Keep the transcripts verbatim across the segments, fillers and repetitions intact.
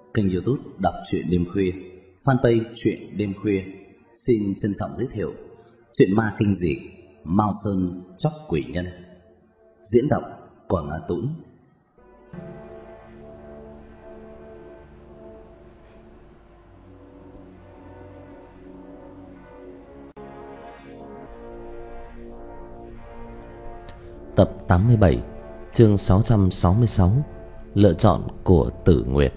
kênh YouTube Đọc truyện đêm khuya, fanpage truyện đêm khuya. Xin trân trọng giới thiệu truyện ma kinh dị Mao Sơn Chóc Quỷ Nhân, diễn đọc Quảng Á Tũng. Tập tám mươi bảy, chương sáu trăm sáu mươi sáu, lựa chọn của Tử Nguyệt.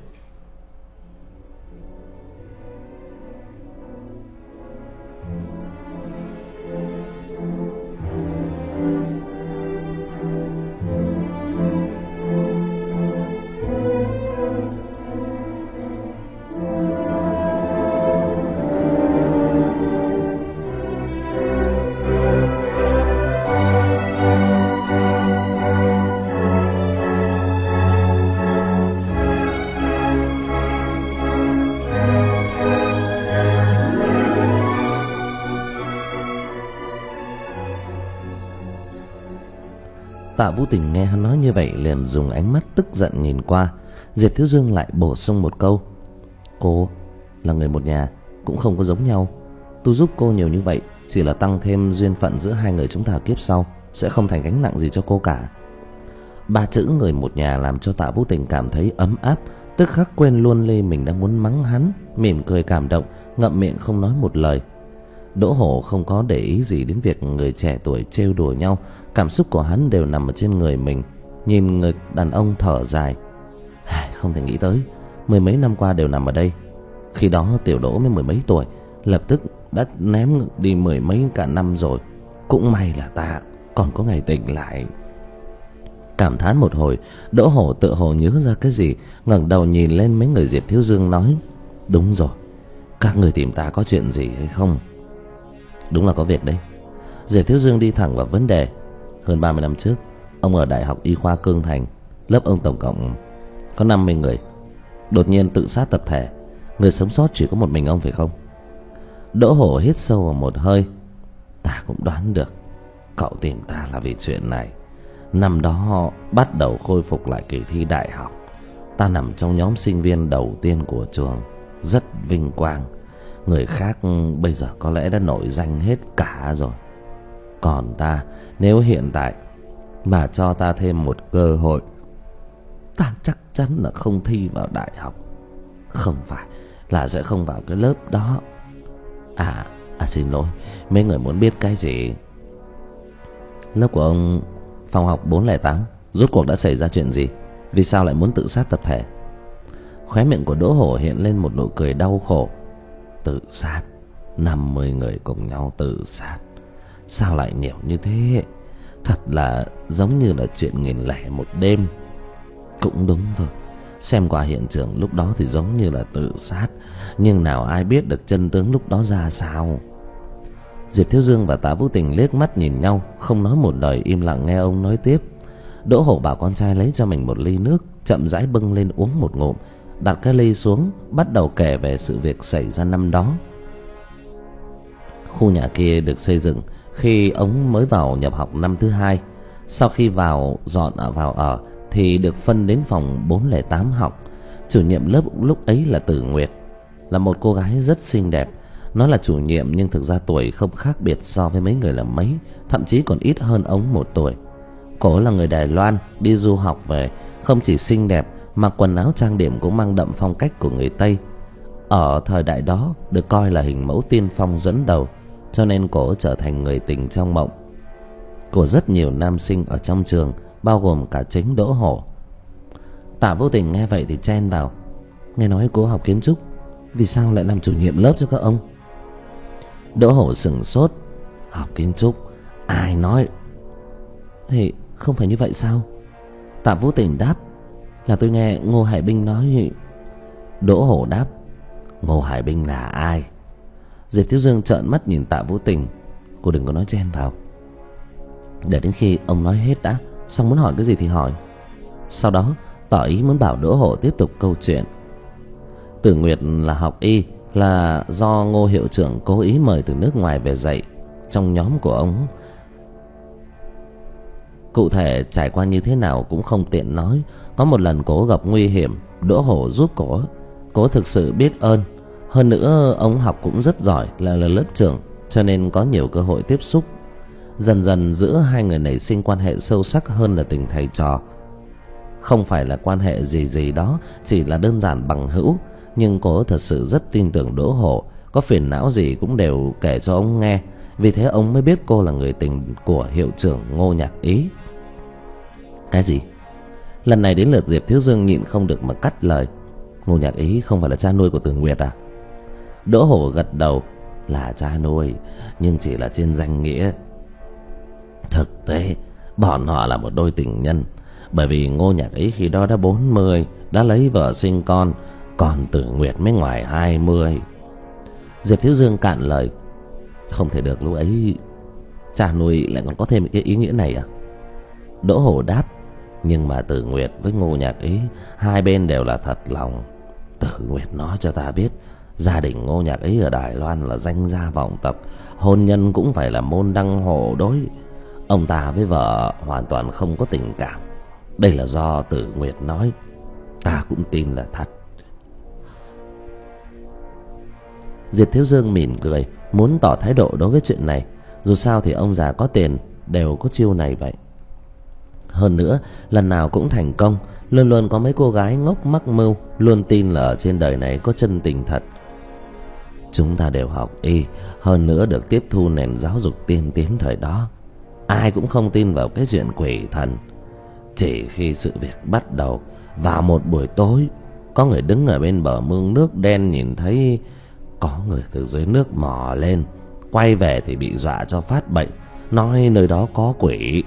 Tạ Vũ Tình nghe hắn nói như vậy liền dùng ánh mắt tức giận nhìn qua. Diệp Thiếu Dương lại bổ sung một câu: cô là người một nhà, cũng không có giống nhau. Tôi giúp cô nhiều như vậy chỉ là tăng thêm duyên phận giữa hai người chúng ta kiếp sau, sẽ không thành gánh nặng gì cho cô cả. Ba chữ người một nhà làm cho Tạ Vũ Tình cảm thấy ấm áp, tức khắc quên luôn ly mình đang muốn mắng hắn, mỉm cười cảm động, ngậm miệng không nói một lời. Đỗ Hổ không có để ý gì đến việc người trẻ tuổi trêu đùa nhau, cảm xúc của hắn đều nằm ở trên người mình. Nhìn người đàn ông thở dài, không thể nghĩ tới mười mấy năm qua đều nằm ở đây. Khi đó tiểu Đỗ mới mười mấy tuổi, lập tức đã ném đi mười mấy cả năm rồi. Cũng may là ta còn có ngày tỉnh lại. Cảm thán một hồi, Đỗ Hổ tự hồ nhớ ra cái gì, ngẩng đầu nhìn lên mấy người Diệp Thiếu Dương nói: đúng rồi, các người tìm ta có chuyện gì hay không? Đúng là có việc đấy. Diệp Thiếu Dương đi thẳng vào vấn đề. Hơn ba mươi năm trước, ông ở Đại học Y khoa Cương Thành, lớp ông tổng cộng có năm mươi người, đột nhiên tự sát tập thể. Người sống sót chỉ có một mình ông phải không? Đỗ Hổ hít sâu vào một hơi. Ta cũng đoán được cậu tìm ta là vì chuyện này. Năm đó họ bắt đầu khôi phục lại kỳ thi đại học. Ta nằm trong nhóm sinh viên đầu tiên của trường, rất vinh quang. Người khác bây giờ có lẽ đã nổi danh hết cả rồi. Còn ta, nếu hiện tại mà cho ta thêm một cơ hội, ta chắc chắn là không thi vào đại học. Không phải là sẽ không vào cái lớp đó. À, à xin lỗi, mấy người muốn biết cái gì? Lớp của ông, phòng học bốn không tám, rốt cuộc đã xảy ra chuyện gì? Vì sao lại muốn tự sát tập thể? Khóe miệng của Đỗ Hổ hiện lên một nụ cười đau khổ. Tự sát? Năm mươi người cùng nhau tự sát? Sao lại nhiều như thế? Thật là giống như là chuyện nghìn lẻ một đêm. Cũng đúng thôi, xem qua hiện trường lúc đó thì giống như là tự sát, nhưng nào ai biết được chân tướng lúc đó ra sao. Diệp Thiếu Dương và Tạ Vũ Tình liếc mắt nhìn nhau, không nói một lời, im lặng nghe ông nói tiếp. Đỗ Hổ bảo con trai lấy cho mình một ly nước, chậm rãi bưng lên uống một ngụm, đặt cái ly xuống, bắt đầu kể về sự việc xảy ra năm đó. Khu nhà kia được xây dựng khi ông mới vào nhập học năm thứ hai. Sau khi vào dọn ở vào ở thì được phân đến phòng bốn không tám học. Chủ nhiệm lớp lúc ấy là Tử Nguyệt, là một cô gái rất xinh đẹp. Nó là chủ nhiệm nhưng thực ra tuổi không khác biệt so với mấy người là mấy, thậm chí còn ít hơn ông một tuổi. Cô là người Đài Loan, đi du học về, không chỉ xinh đẹp mà quần áo trang điểm cũng mang đậm phong cách của người Tây. Ở thời đại đó được coi là hình mẫu tiên phong dẫn đầu, cho nên cô trở thành người tình trong mộng của rất nhiều nam sinh ở trong trường, bao gồm cả chính Đỗ Hổ. Tạ Vũ Tình nghe vậy thì chen vào: nghe nói cô học kiến trúc, vì sao lại làm chủ nhiệm lớp cho các ông? Đỗ Hổ sững sốt: học kiến trúc? Ai nói? Thì không phải như vậy sao? Tạ Vũ Tình đáp: là tôi nghe Ngô Hải Binh nói. Đỗ Hổ đáp: Ngô Hải Binh là ai? Diệp Thiếu Dương trợn mắt nhìn Tạ Vũ Tình: cô đừng có nói chen vào, để đến khi ông nói hết đã, xong muốn hỏi cái gì thì hỏi. Sau đó tỏ ý muốn bảo Đỗ Hổ tiếp tục câu chuyện. Tử Nguyệt là học y, là do Ngô hiệu trưởng cố ý mời từ nước ngoài về dạy trong nhóm của ông. Cụ thể trải qua như thế nào cũng không tiện nói. Có một lần cổ gặp nguy hiểm, Đỗ Hổ giúp cổ, Cố thực sự biết ơn. Hơn nữa ông học cũng rất giỏi, là, là lớp trưởng, cho nên có nhiều cơ hội tiếp xúc. Dần dần giữa hai người nảy sinh quan hệ sâu sắc hơn là tình thầy trò. Không phải là quan hệ gì gì đó, chỉ là đơn giản bằng hữu. Nhưng cô thật sự rất tin tưởng Đỗ Hổ, có phiền não gì cũng đều kể cho ông nghe. Vì thế ông mới biết cô là người tình của hiệu trưởng Ngô Nhạc Ý. Cái gì? Lần này đến lượt Diệp Thiếu Dương nhịn không được mà cắt lời. Ngô Nhạc Ý không phải là cha nuôi của Từ Nguyệt à? Đỗ Hổ gật đầu. Là cha nuôi, nhưng chỉ là trên danh nghĩa. Thực tế bọn họ là một đôi tình nhân. Bởi vì Ngô Nhạc Ý khi đó đã bốn mươi, đã lấy vợ sinh con, còn Từ Nguyệt mới ngoài hai mươi. Diệp Thiếu Dương cạn lời. Không thể được, lúc ấy cha nuôi lại còn có thêm cái ý nghĩa này à? Đỗ Hổ đáp. Nhưng mà Từ Nguyệt với Ngô Nhạc Ý, hai bên đều là thật lòng. Từ Nguyệt nói cho ta biết, gia đình Ngô Nhạc Ý ở Đài Loan là danh gia vọng tộc, hôn nhân cũng phải là môn đăng hộ đối. Ông ta với vợ hoàn toàn không có tình cảm. Đây là do Từ Nguyệt nói, ta cũng tin là thật. Diệp Thiếu Dương mỉm cười, muốn tỏ thái độ đối với chuyện này. Dù sao thì ông già có tiền đều có chiêu này vậy. Hơn nữa lần nào cũng thành công. Luôn luôn có mấy cô gái ngốc mắc mưu, luôn tin là ở trên đời này có chân tình thật. Chúng ta đều học y, hơn nữa được tiếp thu nền giáo dục tiên tiến thời đó. Ai cũng không tin vào cái chuyện quỷ thần. Chỉ khi sự việc bắt đầu, vào một buổi tối, có người đứng ở bên bờ mương nước đen nhìn thấy có người từ dưới nước mò lên, quay về thì bị dọa cho phát bệnh, nói nơi đó có quỷ.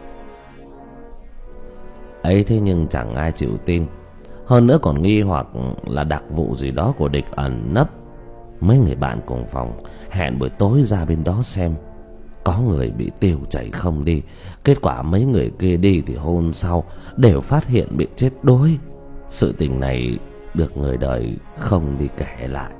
Ấy thế nhưng chẳng ai chịu tin. Hơn nữa còn nghi hoặc là đặc vụ gì đó của địch ẩn nấp. Mấy người bạn cùng phòng hẹn buổi tối ra bên đó xem. Có người bị tiêu chảy không đi. Kết quả mấy người kia đi thì hôm sau đều phát hiện bị chết đuối. Sự tình này được người đời không đi kể lại.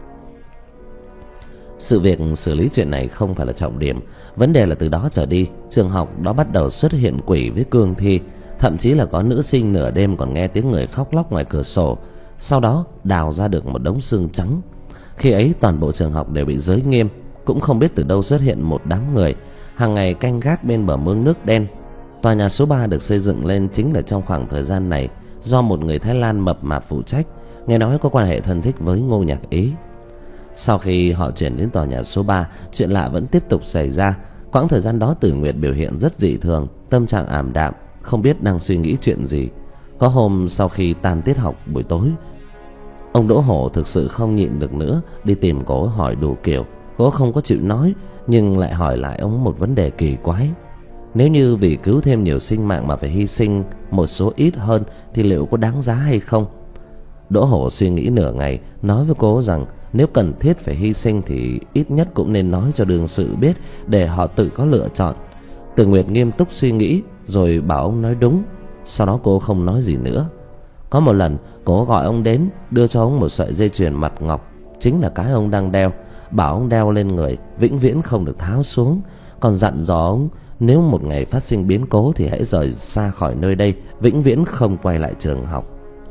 Sự việc xử lý chuyện này không phải là trọng điểm. Vấn đề là từ đó trở đi, trường học đó bắt đầu xuất hiện quỷ với cương thi. Thậm chí là có nữ sinh nửa đêm còn nghe tiếng người khóc lóc ngoài cửa sổ. Sau đó đào ra được một đống xương trắng. Khi ấy toàn bộ trường học đều bị giới nghiêm. Cũng không biết từ đâu xuất hiện một đám người hàng ngày canh gác bên bờ mương nước đen. Tòa nhà số ba được xây dựng lên chính là trong khoảng thời gian này, do một người Thái Lan mập mạp phụ trách, nghe nói có quan hệ thân thích với Ngô Nhạc Ý. Sau khi họ chuyển đến tòa nhà số ba, chuyện lạ vẫn tiếp tục xảy ra. Quãng thời gian đó Tử Nguyệt biểu hiện rất dị thường, tâm trạng ảm đạm, không biết đang suy nghĩ chuyện gì. Có hôm sau khi tan tiết học buổi tối, ông Đỗ Hổ thực sự không nhịn được nữa, đi tìm cô hỏi đủ kiểu. Cô không có chịu nói, nhưng lại hỏi lại ông một vấn đề kỳ quái. Nếu như vì cứu thêm nhiều sinh mạng mà phải hy sinh một số ít hơn thì liệu có đáng giá hay không? Đỗ Hổ suy nghĩ nửa ngày, nói với cô rằng nếu cần thiết phải hy sinh thì ít nhất cũng nên nói cho đương sự biết để họ tự có lựa chọn. Từ Nguyệt nghiêm túc suy nghĩ rồi bảo ông nói đúng. Sau đó cô không nói gì nữa. Có một lần cô gọi ông đến, đưa cho ông một sợi dây chuyền mặt ngọc, chính là cái ông đang đeo, bảo ông đeo lên người vĩnh viễn không được tháo xuống. Còn dặn dò ông nếu một ngày phát sinh biến cố thì hãy rời xa khỏi nơi đây, vĩnh viễn không quay lại trường học.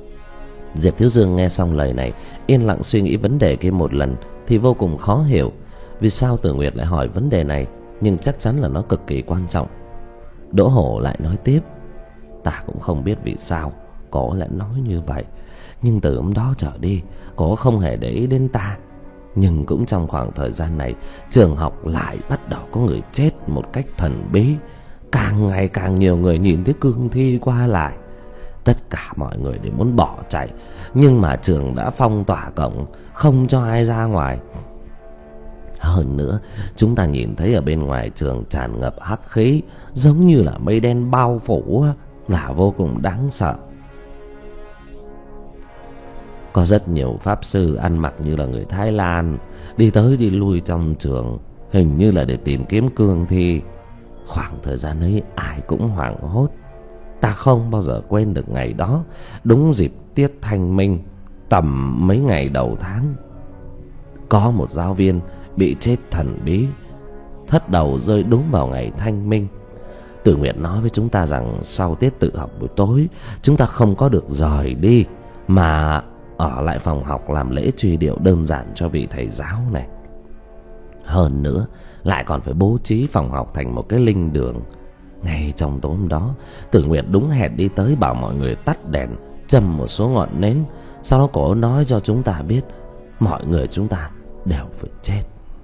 Diệp Thiếu Dương nghe xong lời này, yên lặng suy nghĩ vấn đề kia một lần thì vô cùng khó hiểu. Vì sao Tử Nguyệt lại hỏi vấn đề này, nhưng chắc chắn là nó cực kỳ quan trọng. Đỗ Hổ lại nói tiếp. Ta cũng không biết vì sao cô lại nói như vậy, nhưng từ hôm đó trở đi cô không hề để ý đến ta. Nhưng cũng trong khoảng thời gian này, trường học lại bắt đầu có người chết một cách thần bí. Càng ngày càng nhiều người nhìn thấy cương thi qua lại. Tất cả mọi người đều muốn bỏ chạy, nhưng mà trường đã phong tỏa cổng, không cho ai ra ngoài. Hơn nữa, chúng ta nhìn thấy ở bên ngoài trường tràn ngập hắc khí, giống như là mây đen bao phủ, là vô cùng đáng sợ. Có rất nhiều pháp sư ăn mặc như là người Thái Lan, đi tới đi lui trong trường, hình như là để tìm kiếm cương thi. Khoảng thời gian ấy ai cũng hoảng hốt. Ta không bao giờ quên được ngày đó, đúng dịp tiết thanh minh, tầm mấy ngày đầu tháng. Có một giáo viên bị chết thần bí, thất đầu rơi đúng vào ngày thanh minh. Tử Nguyệt nói với chúng ta rằng sau tiết tự học buổi tối, chúng ta không có được rời đi, mà ở lại phòng học làm lễ truy điệu đơn giản cho vị thầy giáo này. Hơn nữa lại còn phải bố trí phòng học thành một cái linh đường. Ngay trong tối hôm đó, Tử Nguyệt đúng hẹn đi tới bảo mọi người tắt đèn, châm một số ngọn nến. Sau đó cổ nói cho chúng ta biết mọi người chúng ta đều phải chết.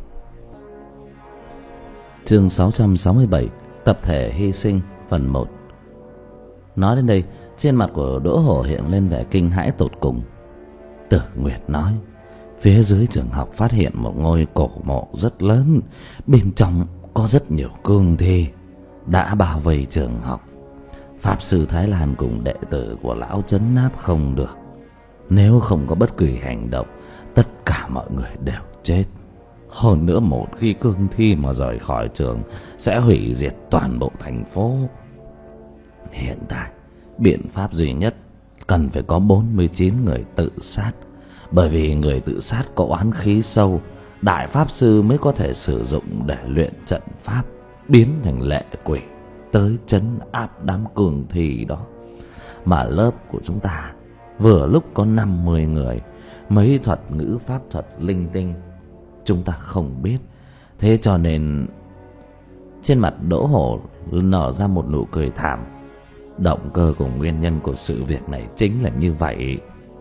Chương sáu trăm sáu mươi bảy, tập thể hy sinh phần một. Nói đến đây, trên mặt của Đỗ Hổ hiện lên vẻ kinh hãi tột cùng. Tử Nguyệt nói, phía dưới trường học phát hiện một ngôi cổ mộ rất lớn, bên trong có rất nhiều cương thi đã bao vây trường học. Pháp sư Thái Lan cùng đệ tử của lão trấn áp không được. Nếu không có bất kỳ hành động, tất cả mọi người đều chết. Hơn nữa một khi cương thi mà rời khỏi trường sẽ hủy diệt toàn bộ thành phố. Hiện tại biện pháp duy nhất cần phải có bốn mươi chín người tự sát. Bởi vì người tự sát có oán khí sâu, đại pháp sư mới có thể sử dụng để luyện trận pháp biến thành lệ quỷ tới trấn áp đám cương thi đó. Mà lớp của chúng ta vừa lúc có năm mươi người, mấy thuật ngữ pháp thuật linh tinh chúng ta không biết. Thế cho nên trên mặt Đỗ Hổ nở ra một nụ cười thảm. Động cơ cùng nguyên nhân của sự việc này chính là như vậy.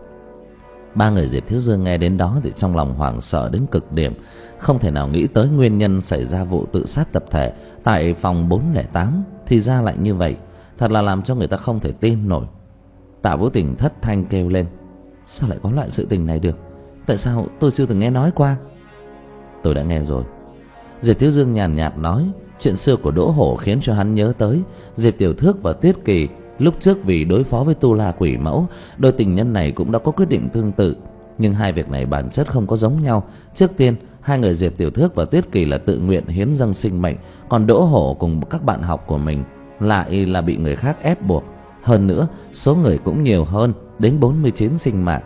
Ba người Diệp Thiếu Dương nghe đến đó thì trong lòng hoảng sợ đến cực điểm, không thể nào nghĩ tới nguyên nhân xảy ra vụ tự sát tập thể tại phòng bốn không tám thì ra lại như vậy. Thật là làm cho người ta không thể tin nổi. Tạ Vũ Tình thất thanh kêu lên, sao lại có loại sự tình này được? Tại sao tôi chưa từng nghe nói qua? Tôi đã nghe rồi. Diệp Thiếu Dương nhàn nhạt nói, chuyện xưa của Đỗ Hổ khiến cho hắn nhớ tới Diệp Tiểu Thước và Tuyết Kỳ. Lúc trước vì đối phó với Tu La Quỷ Mẫu, đôi tình nhân này cũng đã có quyết định tương tự. Nhưng hai việc này bản chất không có giống nhau. Trước tiên, hai người Diệp Tiểu Thước và Tuyết Kỳ là tự nguyện hiến dâng sinh mệnh, còn Đỗ Hổ cùng các bạn học của mình lại là bị người khác ép buộc. Hơn nữa, số người cũng nhiều hơn, đến bốn mươi chín sinh mạng.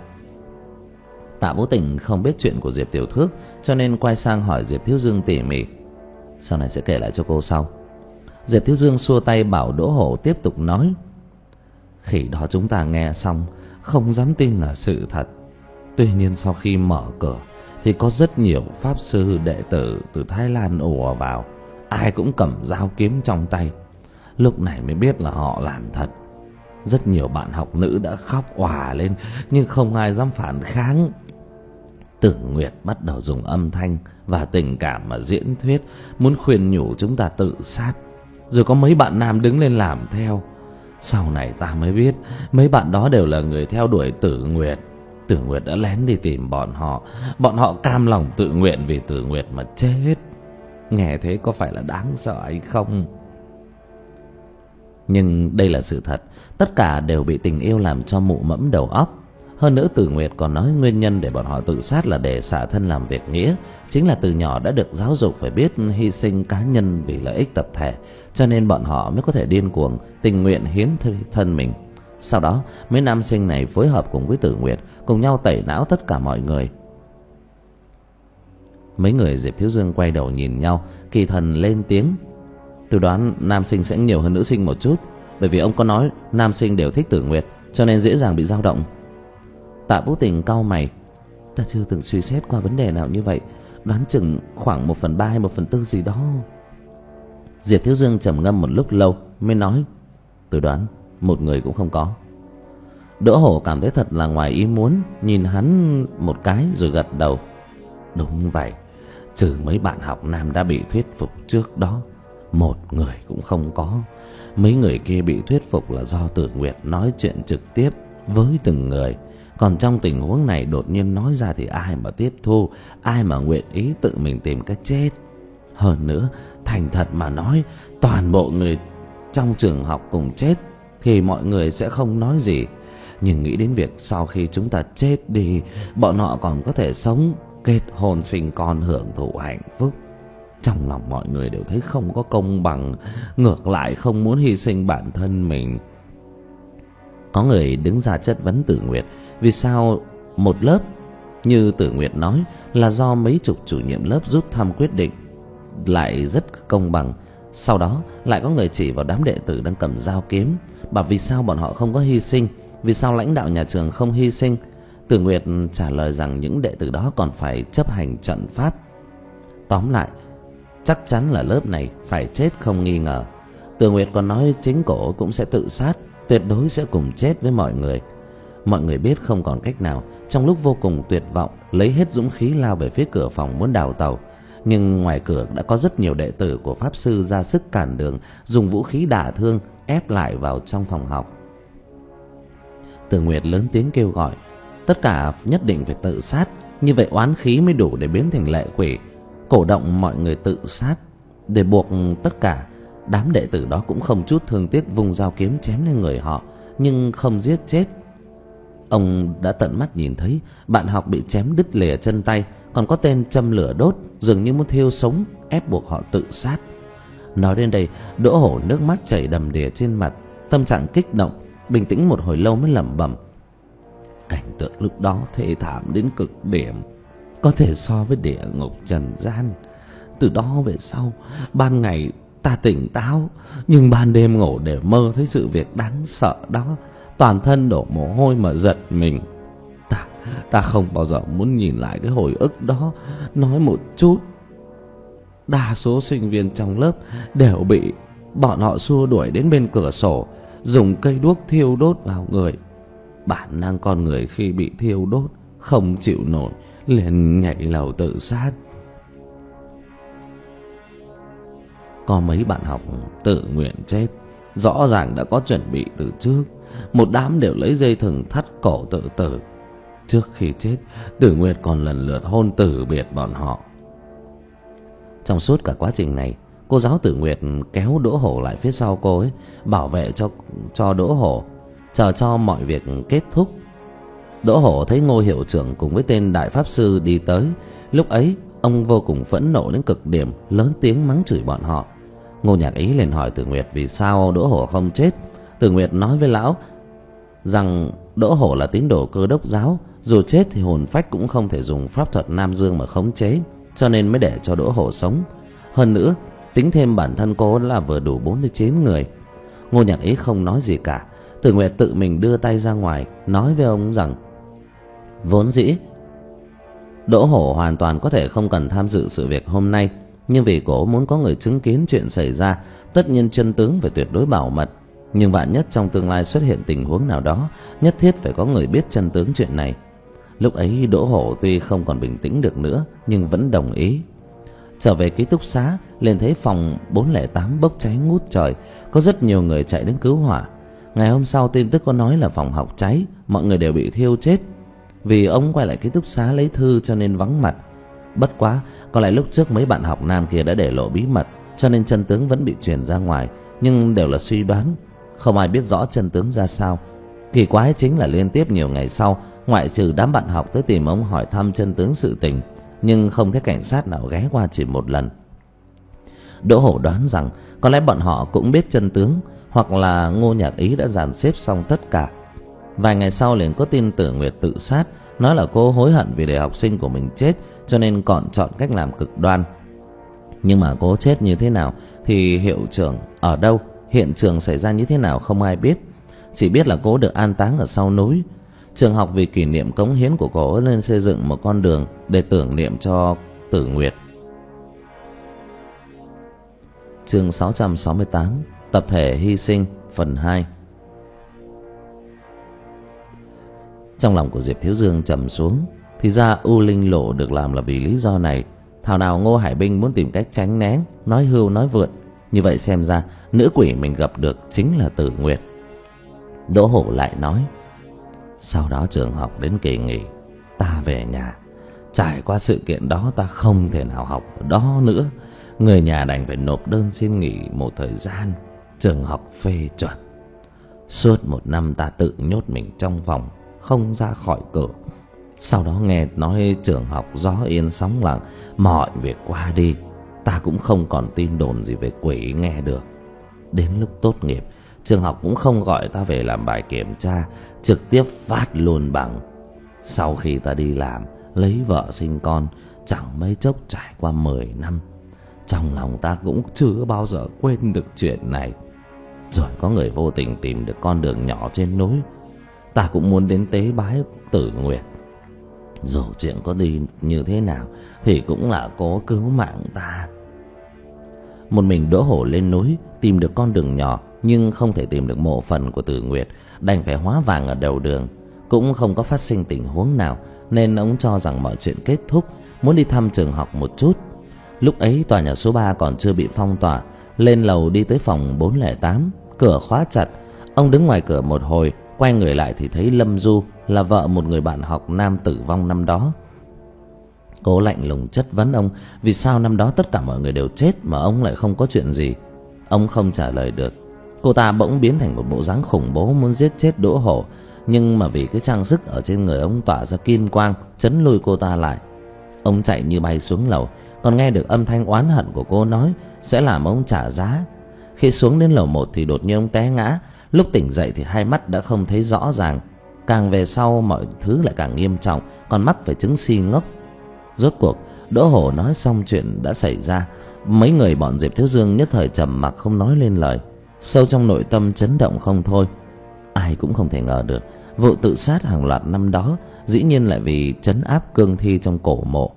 Tạ Vũ Tình không biết chuyện của Diệp Tiểu Thước, cho nên quay sang hỏi Diệp Thiếu Dương tỉ mỉ. Sau này sẽ kể lại cho cô sau. Diệp Thiếu Dương xua tay bảo Đỗ Hổ tiếp tục nói. Khi đó chúng ta nghe xong không dám tin là sự thật. Tuy nhiên sau khi mở cửa thì có rất nhiều pháp sư đệ tử từ Thái Lan ùa vào, ai cũng cầm dao kiếm trong tay. Lúc này mới biết là họ làm thật. Rất nhiều bạn học nữ đã khóc òa lên, nhưng không ai dám phản kháng. Tử Nguyệt bắt đầu dùng âm thanh và tình cảm mà diễn thuyết, muốn khuyên nhủ chúng ta tự sát. Rồi có mấy bạn nam đứng lên làm theo. Sau này ta mới biết mấy bạn đó đều là người theo đuổi Tử Nguyệt. Tử Nguyệt đã lén đi tìm bọn họ. Bọn họ cam lòng tự nguyện vì Tử Nguyệt mà chết. Nghe thế có phải là đáng sợ hay không? Nhưng đây là sự thật. Tất cả đều bị tình yêu làm cho mụ mẫm đầu óc. Hơn nữa Tử Nguyệt còn nói nguyên nhân để bọn họ tự sát là để xả thân làm việc nghĩa. Chính là từ nhỏ đã được giáo dục phải biết hy sinh cá nhân vì lợi ích tập thể, cho nên bọn họ mới có thể điên cuồng tình nguyện hiến thân mình. Sau đó mấy nam sinh này phối hợp cùng với Tử Nguyệt, cùng nhau tẩy não tất cả mọi người. Mấy người Diệp Thiếu Dương quay đầu nhìn nhau, Kỳ Thần lên tiếng. Tôi đoán nam sinh sẽ nhiều hơn nữ sinh một chút, bởi vì ông có nói nam sinh đều thích Tử Nguyệt, cho nên dễ dàng bị dao động. Tạ Vũ Tình cau mày. Ta chưa từng suy xét qua vấn đề nào như vậy, đoán chừng khoảng một phần ba hay một phần tư gì đó. Diệp Thiếu Dương trầm ngâm một lúc lâu mới nói, tôi đoán một người cũng không có. Đỗ Hổ cảm thấy thật là ngoài ý muốn, nhìn hắn một cái rồi gật đầu. Đúng vậy, trừ mấy bạn học nam đã bị thuyết phục trước đó, một người cũng không có. Mấy người kia bị thuyết phục là do Tử Nguyệt nói chuyện trực tiếp với từng người. Còn trong tình huống này đột nhiên nói ra thì ai mà tiếp thu, ai mà nguyện ý tự mình tìm cách chết. Hơn nữa, thành thật mà nói, toàn bộ người trong trường học cùng chết thì mọi người sẽ không nói gì. Nhưng nghĩ đến việc sau khi chúng ta chết đi, bọn họ còn có thể sống, kết hôn sinh con, hưởng thụ hạnh phúc, trong lòng mọi người đều thấy không có công bằng, ngược lại không muốn hy sinh bản thân mình. Có người đứng ra chất vấn Tử Nguyệt, vì sao một lớp như Tử Nguyệt nói là do mấy chục chủ nhiệm lớp rút thăm quyết định lại rất công bằng. Sau đó lại có người chỉ vào đám đệ tử đang cầm dao kiếm, bảo vì sao bọn họ không có hy sinh, vì sao lãnh đạo nhà trường không hy sinh. Tử Nguyệt trả lời rằng những đệ tử đó còn phải chấp hành trận pháp. Tóm lại, chắc chắn là lớp này phải chết không nghi ngờ. Tử Nguyệt còn nói chính cổ cũng sẽ tự sát, tuyệt đối sẽ cùng chết với mọi người. Mọi người biết không còn cách nào, trong lúc vô cùng tuyệt vọng, lấy hết dũng khí lao về phía cửa phòng muốn đào tẩu. Nhưng ngoài cửa đã có rất nhiều đệ tử của pháp sư ra sức cản đường, dùng vũ khí đả thương ép lại vào trong phòng học. Tử Nguyệt lớn tiếng kêu gọi tất cả nhất định phải tự sát, như vậy oán khí mới đủ để biến thành lệ quỷ, cổ động mọi người tự sát, để buộc tất cả đám đệ tử đó cũng không chút thương tiếc vung dao kiếm chém lên người họ, nhưng không giết chết. Ông đã tận mắt nhìn thấy bạn học bị chém đứt lìa chân tay, còn có tên châm lửa đốt, dường như muốn thiêu sống, ép buộc họ tự sát. Nói đến đây, Đỗ Hổ nước mắt chảy đầm đìa trên mặt, tâm trạng kích động. Bình tĩnh một hồi lâu mới lẩm bẩm: cảnh tượng lúc đó thê thảm đến cực điểm, có thể so với địa ngục trần gian. Từ đó về sau, ban ngày ta tỉnh táo, nhưng ban đêm ngủ đều mơ thấy sự việc đáng sợ đó, toàn thân đổ mồ hôi mà giật mình. Ta, ta không bao giờ muốn nhìn lại cái hồi ức đó. Nói một chút, đa số sinh viên trong lớp đều bị bọn họ xua đuổi đến bên cửa sổ, dùng cây đuốc thiêu đốt vào người. Bản năng con người khi bị thiêu đốt không chịu nổi, liền nhảy lầu tự sát. Có mấy bạn học tự nguyện chết, rõ ràng đã có chuẩn bị từ trước. Một đám đều lấy dây thừng thắt cổ tự tử. Trước khi chết, Tử Nguyệt còn lần lượt hôn từ biệt bọn họ. Trong suốt cả quá trình này, cô giáo Tử Nguyệt kéo Đỗ Hổ lại phía sau cô ấy, bảo vệ cho cho Đỗ Hổ, chờ cho mọi việc kết thúc. Đỗ Hổ thấy Ngô hiệu trưởng cùng với tên đại pháp sư đi tới. Lúc ấy ông vô cùng phẫn nộ đến cực điểm, lớn tiếng mắng chửi bọn họ. Ngô Nhạc Ý liền hỏi Tử Nguyệt vì sao Đỗ Hổ không chết. Tử Nguyệt nói với lão rằng Đỗ Hổ là tín đồ Cơ Đốc giáo, dù chết thì hồn phách cũng không thể dùng pháp thuật Nam Dương mà khống chế, cho nên mới để cho Đỗ Hổ sống. Hơn nữa, tính thêm bản thân cô là vừa đủ bốn mươi chín người. Ngô Nhạc Ý không nói gì cả. Tử Nguyệt tự mình đưa tay ra ngoài, nói với ông rằng vốn dĩ Đỗ Hổ hoàn toàn có thể không cần tham dự sự việc hôm nay, nhưng vì cổ muốn có người chứng kiến chuyện xảy ra, tất nhiên chân tướng phải tuyệt đối bảo mật. Nhưng vạn nhất trong tương lai xuất hiện tình huống nào đó, nhất thiết phải có người biết chân tướng chuyện này. Lúc ấy Đỗ Hổ tuy không còn bình tĩnh được nữa, nhưng vẫn đồng ý. Trở về ký túc xá, liền thấy phòng bốn không tám bốc cháy ngút trời, có rất nhiều người chạy đến cứu hỏa. Ngày hôm sau tin tức có nói là phòng học cháy, mọi người đều bị thiêu chết. Vì ông quay lại ký túc xá lấy thư cho nên vắng mặt. Bất quá, có lẽ lúc trước mấy bạn học nam kia đã để lộ bí mật, cho nên chân tướng vẫn bị truyền ra ngoài, nhưng đều là suy đoán, không ai biết rõ chân tướng ra sao. Kỳ quái chính là liên tiếp nhiều ngày sau, ngoại trừ đám bạn học tới tìm ông hỏi thăm chân tướng sự tình, nhưng không thấy cảnh sát nào ghé qua chỉ một lần. Đỗ Hổ đoán rằng có lẽ bọn họ cũng biết chân tướng, hoặc là Ngô Nhạc Ý đã dàn xếp xong tất cả. Vài ngày sau liền có tin Tử Nguyệt tự sát, nói là cô hối hận vì để học sinh của mình chết, cho nên còn chọn cách làm cực đoan. Nhưng mà cô chết như thế nào thì hiệu trưởng ở đâu, hiện trường xảy ra như thế nào không ai biết. Chỉ biết là cô được an táng ở sau núi. Trường học vì kỷ niệm cống hiến của cô nên xây dựng một con đường để tưởng niệm cho Tử Nguyệt. Chương sáu trăm sáu mươi tám, tập thể hy sinh phần hai. Trong lòng của Diệp Thiếu Dương trầm xuống. Thì ra U Linh Lộ được làm là vì lý do này. Thảo nào Ngô Hải Binh muốn tìm cách tránh né, nói hưu nói vượn. Như vậy xem ra nữ quỷ mình gặp được chính là Tử Nguyệt. Đỗ Hổ lại nói: sau đó trường học đến kỳ nghỉ, ta về nhà. Trải qua sự kiện đó, ta không thể nào học ở đó nữa. Người nhà đành phải nộp đơn xin nghỉ một thời gian. Trường học phê chuẩn. Suốt một năm ta tự nhốt mình trong phòng, không ra khỏi cửa. Sau đó nghe nói trường học gió yên sóng lặng, mọi việc qua đi, ta cũng không còn tin đồn gì về quỷ nghe được. Đến lúc tốt nghiệp, trường học cũng không gọi ta về làm bài kiểm tra, trực tiếp phát luôn bằng. Sau khi ta đi làm, lấy vợ sinh con, chẳng mấy chốc trải qua mười năm. Trong lòng ta cũng chưa bao giờ quên được chuyện này. Rồi có người vô tình tìm được con đường nhỏ trên núi. Ta cũng muốn đến tế bái Tử Nguyệt, Dù chuyện có đi như thế nào thì cũng là cố cứu mạng ta. Một mình Đỗ Hổ lên núi tìm được con đường nhỏ, nhưng không thể tìm được mộ phần của Tử Nguyệt, đành phải hóa vàng ở đầu đường. Cũng không có phát sinh tình huống nào, nên ông cho rằng mọi chuyện kết thúc, muốn đi thăm trường học một chút. Lúc ấy tòa nhà số ba còn chưa bị phong tỏa. Lên lầu đi tới phòng bốn không tám, cửa khóa chặt. Ông đứng ngoài cửa một hồi, quay người lại thì thấy Lâm Du, là vợ một người bạn học nam tử vong năm đó. Cô lạnh lùng chất vấn ông vì sao năm đó tất cả mọi người đều chết mà ông lại không có chuyện gì. Ông không trả lời được. Cô ta bỗng biến thành một bộ dáng khủng bố muốn giết chết Đỗ Hổ, nhưng mà vì cái trang sức ở trên người ông tỏa ra kim quang chấn lui cô ta lại. Ông chạy như bay xuống lầu, còn nghe được âm thanh oán hận của cô nói sẽ làm ông trả giá. Khi xuống đến lầu một thì đột nhiên ông té ngã. Lúc tỉnh dậy thì hai mắt đã không thấy rõ ràng. Càng về sau mọi thứ lại càng nghiêm trọng, còn mắc phải chứng si ngốc. Rốt cuộc Đỗ Hổ nói xong chuyện đã xảy ra, mấy người bọn Diệp Thiếu Dương nhất thời trầm mặc không nói lên lời. Sâu trong nội tâm chấn động không thôi. Ai cũng không thể ngờ được vụ tự sát hàng loạt năm đó dĩ nhiên lại vì trấn áp cương thi trong cổ mộ.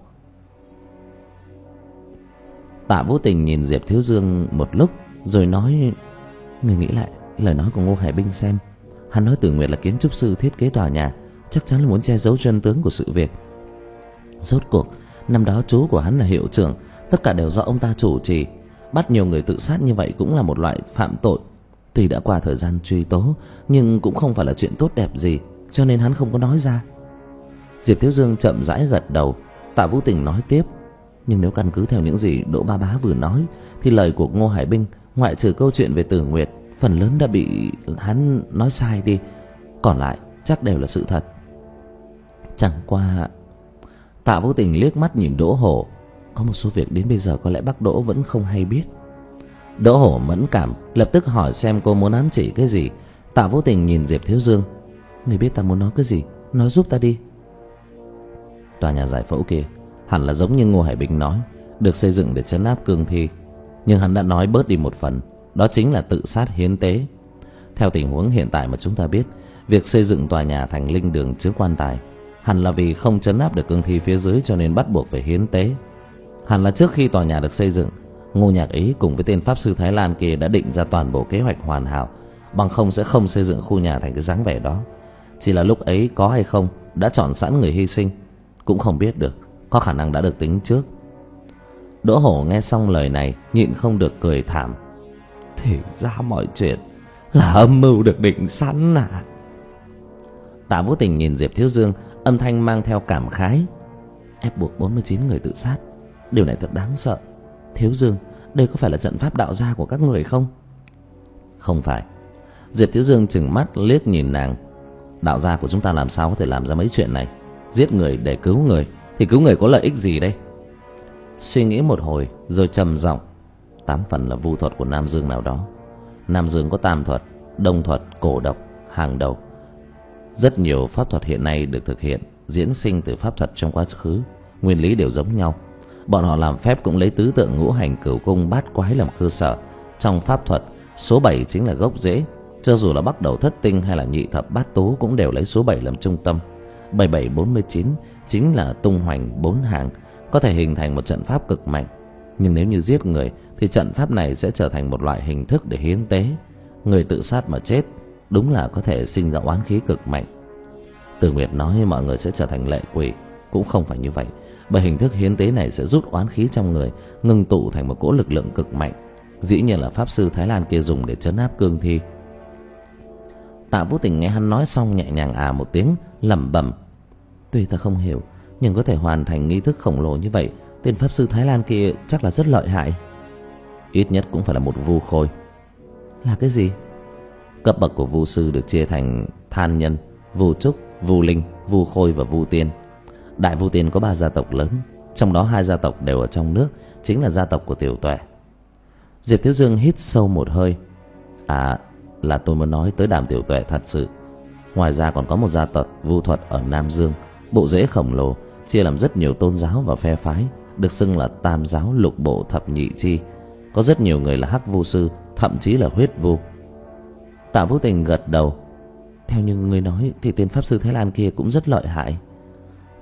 Tạ Vũ Tình nhìn Diệp Thiếu Dương một lúc rồi nói: người nghĩ lại lời nói của Ngô Hải Binh xem. Hắn nói Tử Nguyệt là kiến trúc sư thiết kế tòa nhà, chắc chắn là muốn che giấu chân tướng của sự việc. Rốt cuộc năm đó chú của hắn là hiệu trưởng, tất cả đều do ông ta chủ trì. Bắt nhiều người tự sát như vậy cũng là một loại phạm tội. Tuy đã qua thời gian truy tố, nhưng cũng không phải là chuyện tốt đẹp gì, cho nên hắn không có nói ra. Diệp Thiếu Dương chậm rãi gật đầu. Tạ Vũ Tình nói tiếp: nhưng nếu căn cứ theo những gì Đỗ Ba Bá vừa nói thì lời của Ngô Hải Binh, ngoại trừ câu chuyện về Tử Nguyệt, phần lớn đã bị hắn nói sai đi, còn lại chắc đều là sự thật. Chẳng qua... Tạ Vũ Tình liếc mắt nhìn Đỗ Hổ. Có một số việc đến bây giờ có lẽ bác Đỗ vẫn không hay biết. Đỗ Hổ mẫn cảm, lập tức hỏi xem cô muốn ám chỉ cái gì. Tạ Vũ Tình nhìn Diệp Thiếu Dương: người biết ta muốn nói cái gì, nói giúp ta đi. Tòa nhà giải phẫu kia hẳn là giống như Ngô Hải Bình nói, được xây dựng để trấn áp cương thi. Nhưng hắn đã nói bớt đi một phần, đó chính là tự sát hiến tế. Theo tình huống hiện tại mà chúng ta biết, việc xây dựng tòa nhà thành linh đường chứa quan tài hẳn là vì không trấn áp được cương thi phía dưới, cho nên bắt buộc phải hiến tế. Hẳn là trước khi tòa nhà được xây dựng, Ngô Nhạc Ý cùng với tên pháp sư Thái Lan kia đã định ra toàn bộ kế hoạch hoàn hảo, bằng không sẽ không xây dựng khu nhà thành cái dáng vẻ đó. Chỉ là lúc ấy có hay không đã chọn sẵn người hy sinh cũng không biết được, có khả năng đã được tính trước. Đỗ Hổ nghe xong lời này nhịn không được cười thảm. Thì ra mọi chuyện là âm mưu được định sẵn à. Tạ Vũ Tình nhìn Diệp Thiếu Dương, âm thanh mang theo cảm khái: ép buộc bốn mươi chín người tự sát, điều này thật đáng sợ. Thiếu Dương, đây có phải là trận pháp đạo gia của các người không? Không phải. Diệp Thiếu Dương trừng mắt liếc nhìn nàng. Đạo gia của chúng ta làm sao có thể làm ra mấy chuyện này? Giết người để cứu người thì cứu người có lợi ích gì đây? Suy nghĩ một hồi rồi trầm giọng: tám phần là vu thuật của Nam Dương nào đó. Nam Dương có tam thuật, đông thuật, cổ độc, hàng đầu. Rất nhiều pháp thuật hiện nay được thực hiện diễn sinh từ pháp thuật trong quá khứ, nguyên lý đều giống nhau. Bọn họ làm phép cũng lấy tứ tượng ngũ hành cửu cung bát quái làm cơ sở. Trong pháp thuật, số bảy chính là gốc rễ. Cho dù là bắt đầu thất tinh hay là nhị thập bát tố cũng đều lấy số bảy làm trung tâm. Bảy bảy bốn mươi chín chính là tung hoành bốn hàng, có thể hình thành một trận pháp cực mạnh. Nhưng nếu như giết người thì trận pháp này sẽ trở thành một loại hình thức để hiến tế. Người tự sát mà chết đúng là có thể sinh ra oán khí cực mạnh. Tử Nguyệt nói mọi người sẽ trở thành lệ quỷ, cũng không phải như vậy, bởi hình thức hiến tế này sẽ rút oán khí trong người, ngưng tụ thành một cỗ lực lượng cực mạnh. Dĩ nhiên là pháp sư Thái Lan kia dùng để trấn áp cương thi. Tạ Vũ Tình nghe hắn nói xong nhẹ nhàng à một tiếng, lẩm bẩm: tuy ta không hiểu, nhưng có thể hoàn thành nghi thức khổng lồ như vậy, tên pháp sư Thái Lan kia chắc là rất lợi hại. Ít nhất cũng phải là một vu khôi. Là cái gì? Cấp bậc của vu sư được chia thành than nhân, vu trúc, vu linh, vu khôi và vu tiên. Đại vu tiên có ba gia tộc lớn, trong đó hai gia tộc đều ở trong nước, chính là gia tộc của Tiểu Tuệ. Diệp Thiếu Dương hít sâu một hơi. À, là tôi muốn nói tới Đàm Tiểu Tuệ thật sự. Ngoài ra còn có một gia tộc vu thuật ở Nam Dương, bộ rễ khổng lồ, chia làm rất nhiều tôn giáo và phe phái, được xưng là tam giáo lục bộ thập nhị chi. Có rất nhiều người là hắc vu sư, thậm chí là huyết vu. Tạ Vũ Tình gật đầu. Theo như người nói thì tên pháp sư Thái Lan kia cũng rất lợi hại.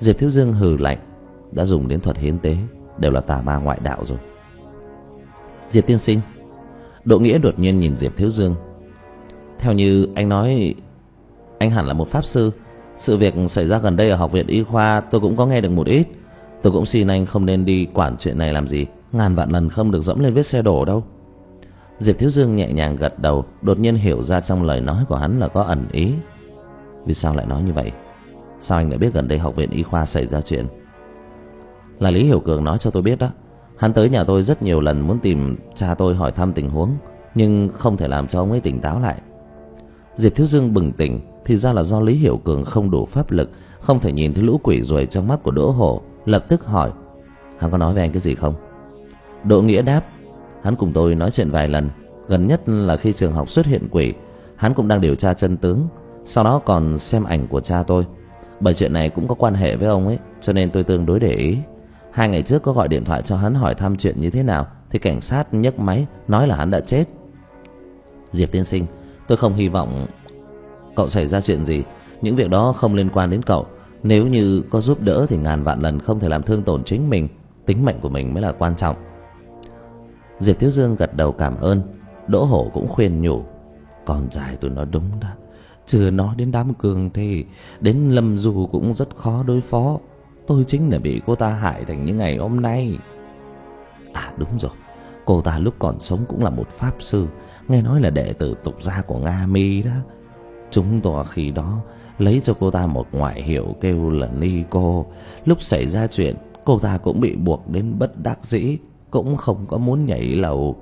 Diệp Thiếu Dương hừ lạnh. Đã dùng đến thuật hiến tế đều là tà ma ngoại đạo rồi. Diệp tiên sinh. Đỗ Nghĩa đột nhiên nhìn Diệp Thiếu Dương. Theo như anh nói, anh hẳn là một pháp sư. Sự việc xảy ra gần đây ở học viện y khoa tôi cũng có nghe được một ít. Tôi cũng xin anh không nên đi quản chuyện này làm gì. Ngàn vạn lần không được dẫm lên vết xe đổ đâu. Diệp Thiếu Dương nhẹ nhàng gật đầu, đột nhiên hiểu ra trong lời nói của hắn là có ẩn ý. Vì sao lại nói như vậy? Sao anh lại biết gần đây học viện y khoa xảy ra chuyện? Là Lý Hiểu Cường nói cho tôi biết đó. Hắn tới nhà tôi rất nhiều lần muốn tìm cha tôi hỏi thăm tình huống, nhưng không thể làm cho ông ấy tỉnh táo lại. Diệp Thiếu Dương bừng tỉnh, thì ra là do Lý Hiểu Cường không đủ pháp lực, không thể nhìn thấy lũ quỷ ruồi trong mắt của Đỗ Hổ. Lập tức hỏi, hắn có nói với anh cái gì không? Đỗ Nghĩa đáp, hắn cùng tôi nói chuyện vài lần. Gần nhất là khi trường học xuất hiện quỷ, hắn cũng đang điều tra chân tướng, sau đó còn xem ảnh của cha tôi. Bởi chuyện này cũng có quan hệ với ông ấy, cho nên tôi tương đối để ý. Hai ngày trước có gọi điện thoại cho hắn hỏi thăm chuyện như thế nào, thì cảnh sát nhấc máy nói là hắn đã chết. Diệp tiên sinh, tôi không hy vọng cậu xảy ra chuyện gì. Những việc đó không liên quan đến cậu. Nếu như có giúp đỡ thì ngàn vạn lần không thể làm thương tổn chính mình. Tính mệnh của mình mới là quan trọng. Diệp Thiếu Dương gật đầu cảm ơn. Đỗ Hổ cũng khuyên nhủ, con trai tôi nói đúng đó. Chưa nói đến đám cường thì đến Lâm Du cũng rất khó đối phó. Tôi chính là bị cô ta hại thành những ngày hôm nay. À đúng rồi, cô ta lúc còn sống cũng là một pháp sư, nghe nói là đệ tử tục gia của Nga Mi đó. Chúng tôi khi đó lấy cho cô ta một ngoại hiệu kêu là Nico. Lúc xảy ra chuyện, cô ta cũng bị buộc đến bất đắc dĩ, cũng không có muốn nhảy lầu.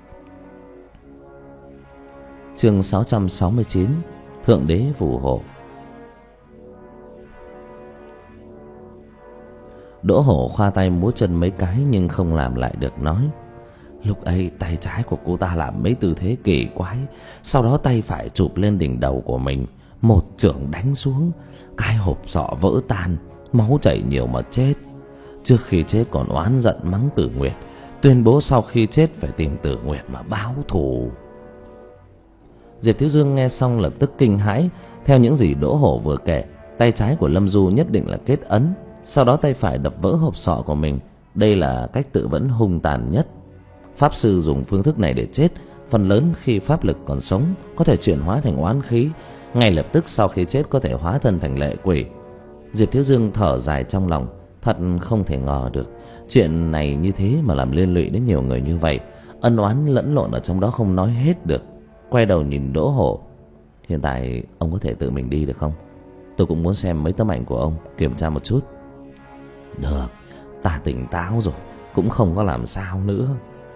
Chương sáu trăm sáu mươi chín, Thượng Đế phù hộ. Đỗ Hổ khoa tay múa chân mấy cái nhưng không làm lại được nói. Lúc ấy tay trái của cô ta làm mấy tư thế kỳ quái, sau đó tay phải chụp lên đỉnh đầu của mình, một chưởng đánh xuống, cái hộp sọ vỡ tan, máu chảy nhiều mà chết. Trước khi chết còn oán giận mắng Tử Nguyệt, tuyên bố sau khi chết phải tìm Tử Nguyệt mà báo thù. Diệp Thiếu Dương nghe xong lập tức kinh hãi. Theo những gì Đỗ Hổ vừa kể, tay trái của Lâm Du nhất định là kết ấn, sau đó tay phải đập vỡ hộp sọ của mình. Đây là cách tự vẫn hung tàn nhất. Pháp sư dùng phương thức này để chết, phần lớn khi pháp lực còn sống có thể chuyển hóa thành oán khí, ngay lập tức sau khi chết có thể hóa thân thành lệ quỷ. Diệp Thiếu Dương thở dài trong lòng, thật không thể ngờ được chuyện này như thế mà làm liên lụy đến nhiều người như vậy. Ân oán lẫn lộn ở trong đó không nói hết được. Quay đầu nhìn Đỗ Hổ, hiện tại ông có thể tự mình đi được không? Tôi cũng muốn xem mấy tấm ảnh của ông, kiểm tra một chút. Được, ta tỉnh táo rồi, cũng không có làm sao nữa.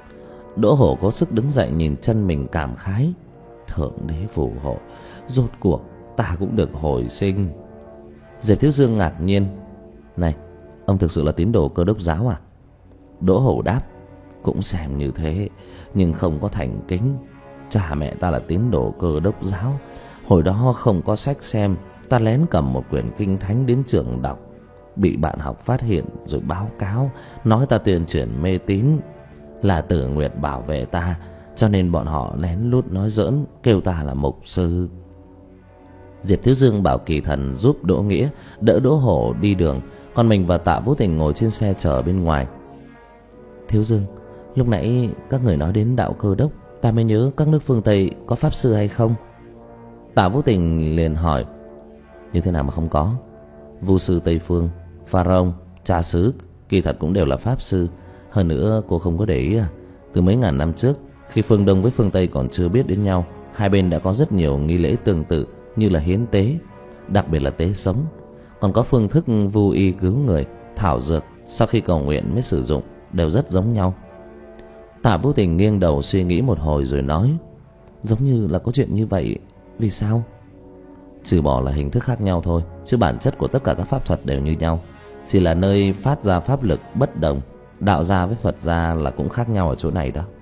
Đỗ Hổ có sức đứng dậy nhìn chân mình cảm khái. Thượng Đế phù hộ, rốt cuộc ta cũng được hồi sinh. Diệp Thiếu Dương ngạc nhiên, này, ông thực sự là tín đồ Cơ Đốc giáo à? Đỗ Hổ đáp, cũng xem như thế, nhưng không có thành kính. Cha mẹ ta là tín đồ Cơ Đốc giáo. Hồi đó không có sách xem, ta lén cầm một quyển kinh thánh đến trường đọc, bị bạn học phát hiện rồi báo cáo, nói ta tuyên truyền mê tín. Là Tử Nguyệt bảo vệ ta, cho nên bọn họ lén lút nói giỡn, kêu ta là mục sư. Diệp Thiếu Dương bảo Kỳ Thần giúp Đỗ Nghĩa đỡ Đỗ Hổ đi đường, còn mình và Tạ Vũ Tình ngồi trên xe chờ bên ngoài. Thiếu Dương, lúc nãy các người nói đến đạo Cơ Đốc, ta mới nhớ các nước phương Tây có pháp sư hay không? Tạ Vũ Tình liền hỏi, như thế nào mà không có? Vu sư Tây phương, Pharaoh, cha xứ kỳ thật cũng đều là pháp sư. Hơn nữa cô không có để ý à, từ mấy ngàn năm trước, khi phương Đông với phương Tây còn chưa biết đến nhau, hai bên đã có rất nhiều nghi lễ tương tự như là hiến tế, đặc biệt là tế sống. Còn có phương thức vu y cứu người, thảo dược sau khi cầu nguyện mới sử dụng, đều rất giống nhau. Tạ Vũ Tình nghiêng đầu suy nghĩ một hồi rồi nói, giống như là có chuyện như vậy. Vì sao? Trừ bỏ là hình thức khác nhau thôi, chứ bản chất của tất cả các pháp thuật đều như nhau, chỉ là nơi phát ra pháp lực bất đồng. Đạo gia với Phật gia là cũng khác nhau ở chỗ này đó.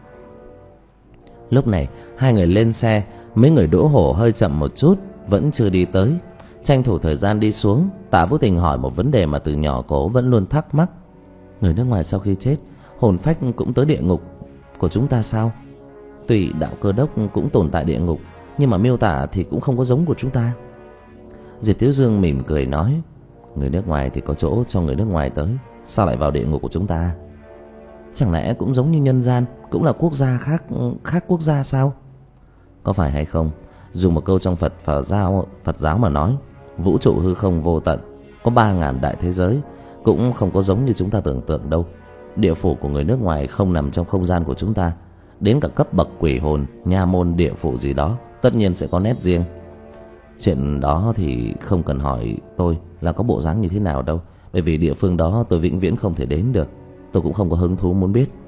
Lúc này hai người lên xe, mấy người Đỗ Hổ hơi chậm một chút, vẫn chưa đi tới. Tranh thủ thời gian đi xuống, Tạ Vũ Tình hỏi một vấn đề mà từ nhỏ cô vẫn luôn thắc mắc. Người nước ngoài sau khi chết, hồn phách cũng tới địa ngục của chúng ta sao? Tuy đạo Cơ Đốc cũng tồn tại địa ngục, nhưng mà miêu tả thì cũng không có giống của chúng ta. Diệp Thiếu Dương mỉm cười nói, Người nước ngoài thì có chỗ cho người nước ngoài tới, sao lại vào địa ngục của chúng ta? Chẳng lẽ cũng giống như nhân gian, cũng là quốc gia khác khác quốc gia sao? Có phải hay không, dùng một câu trong Phật Phật giáo Phật giáo mà nói, vũ trụ hư không vô tận, có ba ngàn đại thế giới, cũng không có giống như chúng ta tưởng tượng đâu. Địa phủ của người nước ngoài không nằm trong không gian của chúng ta, đến cả cấp bậc quỷ hồn, nha môn địa phủ gì đó tất nhiên sẽ có nét riêng. Chuyện đó thì không cần hỏi tôi là có bộ dáng như thế nào đâu, bởi vì địa phương đó tôi vĩnh viễn không thể đến được. Tôi cũng không có hứng thú muốn biết.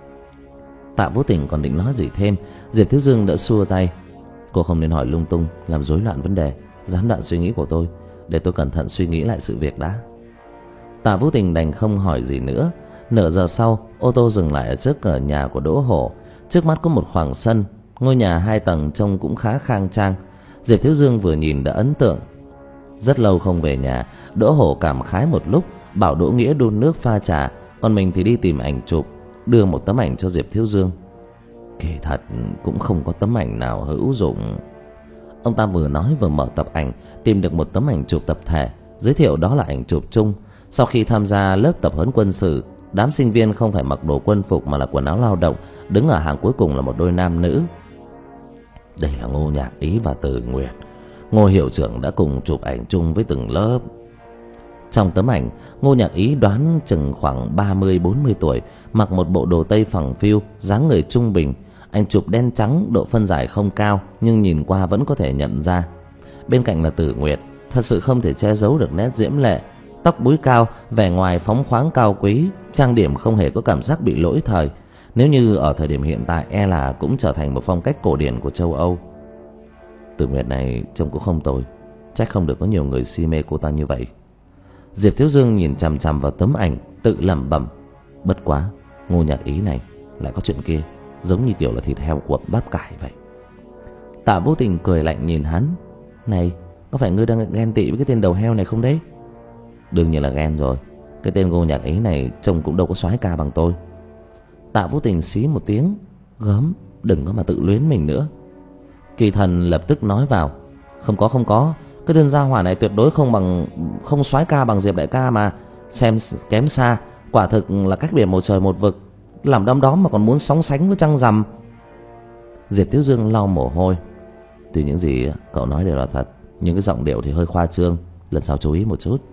Tạ Vũ Tình còn định nói gì thêm, Diệp Thiếu Dương đã xua tay. Cô không nên hỏi lung tung, làm rối loạn vấn đề, gián đoạn suy nghĩ của tôi. Để tôi cẩn thận suy nghĩ lại sự việc đã. Tạ Vũ Tình đành không hỏi gì nữa. Nửa giờ sau, ô tô dừng lại ở trước cửa nhà của Đỗ Hổ. Trước mắt có một khoảng sân, ngôi nhà hai tầng trông cũng khá khang trang. Diệp Thiếu Dương vừa nhìn đã ấn tượng. Rất lâu không về nhà, Đỗ Hổ cảm khái một lúc, bảo Đỗ Nghĩa đun nước pha trà, còn mình thì đi tìm ảnh chụp, đưa một tấm ảnh cho Diệp Thiếu Dương. Kỳ thật cũng không có tấm ảnh nào hữu dụng. Ông ta vừa nói vừa mở tập ảnh, tìm được một tấm ảnh chụp tập thể, giới thiệu đó là ảnh chụp chung. Sau khi tham gia lớp tập huấn quân sự, đám sinh viên không phải mặc đồ quân phục mà là quần áo lao động. Đứng ở hàng cuối cùng là một đôi nam nữ. Đây là Ngô Nhạc Ý và Từ Nguyệt. Ngô hiệu trưởng đã cùng chụp ảnh chung với từng lớp. Trong tấm ảnh, Ngô Nhạc Ý đoán chừng khoảng ba mươi bốn mươi tuổi, mặc một bộ đồ tây phẳng phiu, dáng người trung bình. Ảnh chụp đen trắng, độ phân giải không cao nhưng nhìn qua vẫn có thể nhận ra. Bên cạnh là Từ Nguyệt, thật sự không thể che giấu được nét diễm lệ. Tóc búi cao, vẻ ngoài phóng khoáng cao quý, trang điểm không hề có cảm giác bị lỗi thời. Nếu như ở thời điểm hiện tại e là cũng trở thành một phong cách cổ điển của châu Âu. Từ Nguyệt này trông cũng không tồi, chắc không được có nhiều người si mê cô ta như vậy. Diệp Thiếu Dương nhìn chằm chằm vào tấm ảnh, tự lẩm bẩm. Bất quá, Ngô Nhạc Ý này lại có chuyện kia, giống như kiểu là thịt heo cuộn bắp cải vậy. Tạ Vũ Tình cười lạnh nhìn hắn. Này, có phải ngươi đang ghen tị với cái tên đầu heo này không đấy? Đương nhiên là ghen rồi. Cái tên Ngô Nhạc Ý này trông cũng đâu có soái ca bằng tôi. Tạ Vũ Tình xí một tiếng. Gớm, đừng có mà tự luyến mình nữa. Kỳ Thần lập tức nói vào. Không có không có, cái tên gia hỏa này tuyệt đối không bằng, không soái ca bằng Diệp đại ca mà. Xem kém xa, quả thực là cách biệt một trời một vực. Làm đom đóm mà còn muốn sóng sánh với trăng rằm. Diệp Thiếu Dương lau mồ hôi. Tuy những gì cậu nói đều là thật, nhưng cái giọng điệu thì hơi khoa trương, lần sau chú ý một chút.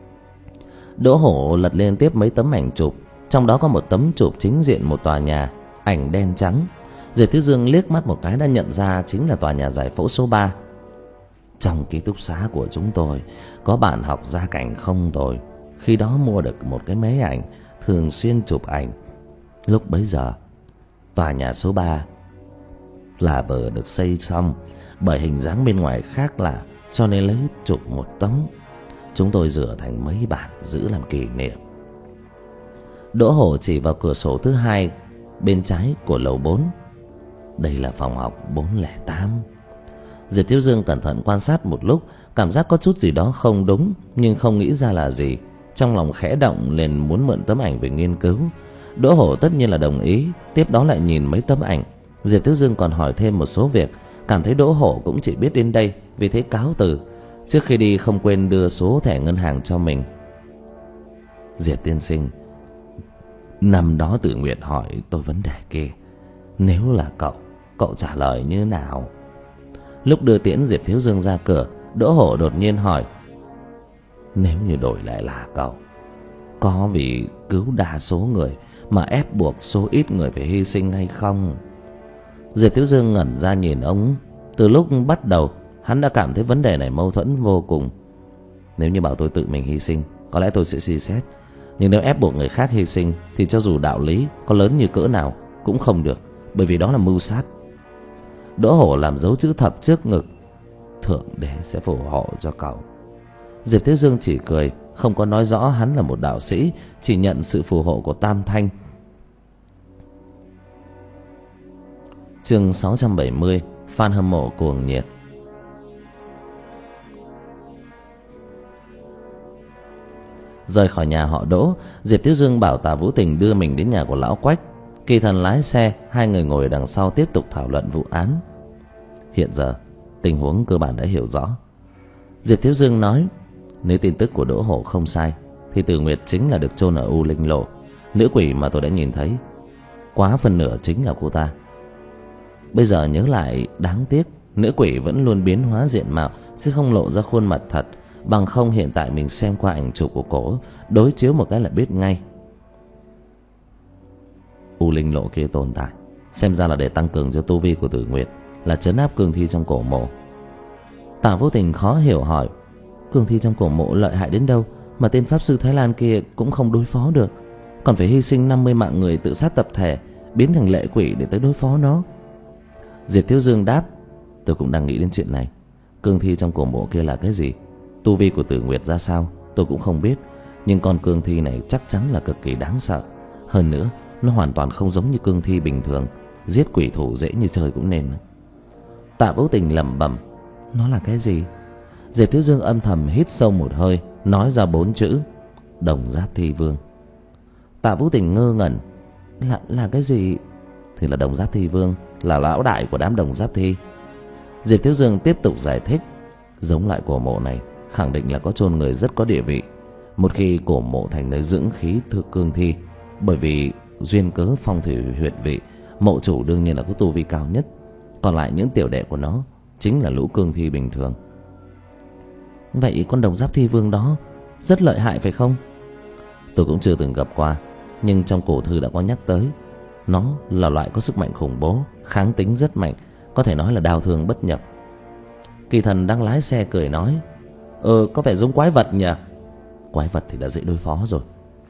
Đỗ Hổ lật lên tiếp mấy tấm ảnh chụp, trong đó có một tấm chụp chính diện một tòa nhà, ảnh đen trắng. Diệp Thiếu Dương liếc mắt một cái đã nhận ra chính là tòa nhà giải phẫu số ba. Trong ký túc xá của chúng tôi có bạn học gia cảnh không tồi, khi đó mua được một cái máy ảnh, thường xuyên chụp ảnh. Lúc bấy giờ tòa nhà số ba là vừa được xây xong, bởi hình dáng bên ngoài khác lạ cho nên lấy chụp một tấm. Chúng tôi rửa thành mấy bản giữ làm kỷ niệm. Đỗ Hổ chỉ vào cửa sổ thứ hai bên trái của lầu bốn. Đây là phòng học bốn không tám. Diệp Thiếu Dương cẩn thận quan sát một lúc, cảm giác có chút gì đó không đúng, nhưng không nghĩ ra là gì. Trong lòng khẽ động liền muốn mượn tấm ảnh về nghiên cứu. Đỗ Hổ tất nhiên là đồng ý. Tiếp đó lại nhìn mấy tấm ảnh. Diệp Thiếu Dương còn hỏi thêm một số việc, cảm thấy Đỗ Hổ cũng chỉ biết đến đây, vì thế cáo từ. Trước khi đi không quên đưa số thẻ ngân hàng cho mình. Diệp tiên sinh, năm đó Tử Nguyệt hỏi tôi vấn đề kia, nếu là cậu, cậu trả lời như nào? Lúc đưa tiễn Diệp Thiếu Dương ra cửa, Đỗ Hổ đột nhiên hỏi. Nếu như đổi lại là cậu, có vì cứu đa số người mà ép buộc số ít người phải hy sinh hay không? Diệp Thiếu Dương ngẩn ra nhìn ông. Từ lúc bắt đầu hắn đã cảm thấy vấn đề này mâu thuẫn vô cùng. Nếu như bảo tôi tự mình hy sinh, có lẽ tôi sẽ suy xét. Nhưng nếu ép buộc người khác hy sinh thì cho dù đạo lý có lớn như cỡ nào cũng không được, bởi vì đó là mưu sát. Đỗ Hổ làm dấu chữ thập trước ngực. Thượng đế sẽ phù hộ cho cậu. Diệp Thiếu Dương chỉ cười, không có nói rõ hắn là một đạo sĩ, chỉ nhận sự phù hộ của Tam Thanh. Chương sáu trăm bảy mươi. Fan hâm mộ cuồng nhiệt. Rời khỏi nhà họ Đỗ, Diệp Thiếu Dương bảo Tạ Vũ Tình đưa mình đến nhà của lão Quách. Kỳ Thần lái xe, hai người ngồi đằng sau tiếp tục thảo luận vụ án. Hiện giờ tình huống cơ bản đã hiểu rõ. Diệp Thiếu Dương nói, Nếu tin tức của Đỗ Hổ không sai thì Từ Nguyệt chính là được chôn ở U Linh Lộ. Nữ quỷ mà tôi đã nhìn thấy quá phần nửa chính là cô ta. Bây giờ nhớ lại đáng tiếc nữ quỷ vẫn luôn biến hóa diện mạo chứ không lộ ra khuôn mặt thật. Bằng không hiện tại mình xem qua ảnh chụp của cổ, đối chiếu một cái là biết ngay. U Linh Lộ kia tồn tại xem ra là để tăng cường cho tu vi của Tử Nguyệt, là trấn áp cương thi trong cổ mộ. Tạ Vô Tình khó hiểu hỏi: cương thi trong cổ mộ lợi hại đến đâu mà tên pháp sư Thái Lan kia cũng không đối phó được, còn phải hy sinh năm mươi mạng người tự sát tập thể, biến thành lệ quỷ để tới đối phó nó? Diệp Thiếu Dương đáp: tôi cũng đang nghĩ đến chuyện này. Cương thi trong cổ mộ kia là cái gì, tu vi của Tử Nguyệt ra sao tôi cũng không biết, nhưng con cương thi này chắc chắn là cực kỳ đáng sợ. Hơn nữa nó hoàn toàn không giống như cương thi bình thường, giết quỷ thủ dễ như trời cũng nên. Tạ Vô Tình lẩm bẩm: nó là cái gì? Diệp Thiếu Dương âm thầm hít sâu một hơi, nói ra bốn chữ: Đồng Giáp Thi Vương. Tạ Vô Tình ngơ ngẩn: là là cái gì? Thì là Đồng Giáp Thi Vương, là lão đại của đám Đồng Giáp Thi. Diệp Thiếu Dương tiếp tục giải thích: giống loại cổ mộ này khẳng định là có chôn người rất có địa vị. Một khi cổ mộ thành nơi dưỡng khí thực cương thi, bởi vì duyên cớ phong thủy huyệt vị, mộ chủ đương nhiên là có tu vi cao nhất, còn lại những tiểu đệ của nó chính là lũ cương thi bình thường. Vậy con Đồng Giáp Thi Vương đó rất lợi hại phải không? Tôi cũng chưa từng gặp qua, nhưng trong cổ thư đã có nhắc tới. Nó là loại có sức mạnh khủng bố, kháng tính rất mạnh, có thể nói là đao thương bất nhập. Kỳ Thần đang lái xe cười nói: Ờ có vẻ giống quái vật nhỉ? Quái vật thì đã dễ đối phó rồi.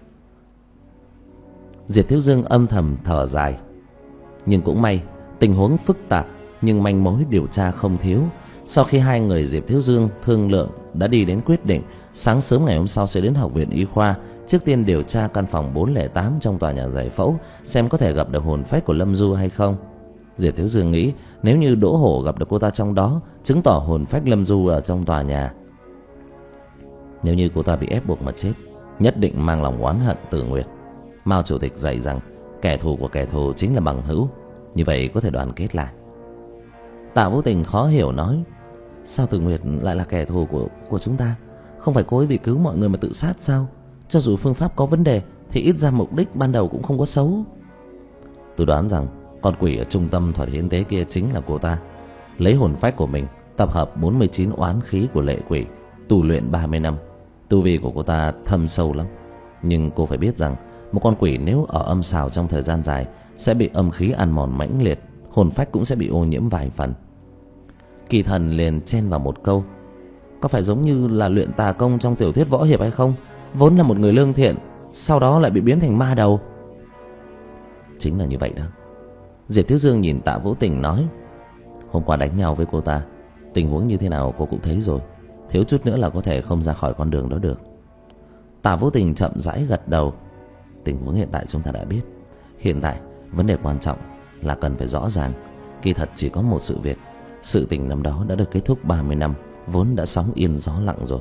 Diệp Thiếu Dương âm thầm thở dài. Nhưng cũng may, tình huống phức tạp nhưng manh mối điều tra không thiếu. Sau khi hai người Diệp Thiếu Dương thương lượng, đã đi đến quyết định sáng sớm ngày hôm sau sẽ đến học viện y khoa, trước tiên điều tra căn phòng bốn không tám trong tòa nhà giải phẫu, xem có thể gặp được hồn phách của Lâm Du hay không. Diệp Thiếu Dương nghĩ nếu như Đỗ Hổ gặp được cô ta trong đó, chứng tỏ hồn phách Lâm Du ở trong tòa nhà. Nếu như cô ta bị ép buộc mà chết, nhất định mang lòng oán hận Tử Nguyệt. Mao chủ tịch dạy rằng kẻ thù của kẻ thù chính là bằng hữu, như vậy có thể đoàn kết lại. Tạ Vô Tình khó hiểu nói: sao Tử Nguyệt lại là kẻ thù của của chúng ta? Không phải cô ấy vì cứu mọi người mà tự sát sao? Cho dù phương pháp có vấn đề thì ít ra mục đích ban đầu cũng không có xấu. Tôi đoán rằng con quỷ ở trung tâm thuật hiến tế kia chính là cô ta, lấy hồn phách của mình tập hợp bốn mươi chín oán khí của lệ quỷ, tu luyện ba mươi năm. Tu vi của cô ta thâm sâu lắm, nhưng cô phải biết rằng một con quỷ nếu ở âm xào trong thời gian dài sẽ bị âm khí ăn mòn mãnh liệt, hồn phách cũng sẽ bị ô nhiễm vài phần. Kỳ Thần liền chen vào một câu: có phải giống như là luyện tà công trong tiểu thuyết võ hiệp hay không? Vốn là một người lương thiện, sau đó lại bị biến thành ma đầu. Chính là như vậy đó. Diệp Thiếu Dương nhìn Tạ Vô Tình nói: hôm qua đánh nhau với cô ta, tình huống như thế nào cô cũng thấy rồi, thiếu chút nữa là có thể không ra khỏi con đường đó được. Tạ Vô Tình chậm rãi gật đầu: tình huống hiện tại chúng ta đã biết. Hiện tại vấn đề quan trọng là cần phải rõ ràng. Kỳ thật chỉ có một sự việc, sự tình năm đó đã được kết thúc ba mươi năm, vốn đã sóng yên gió lặng rồi.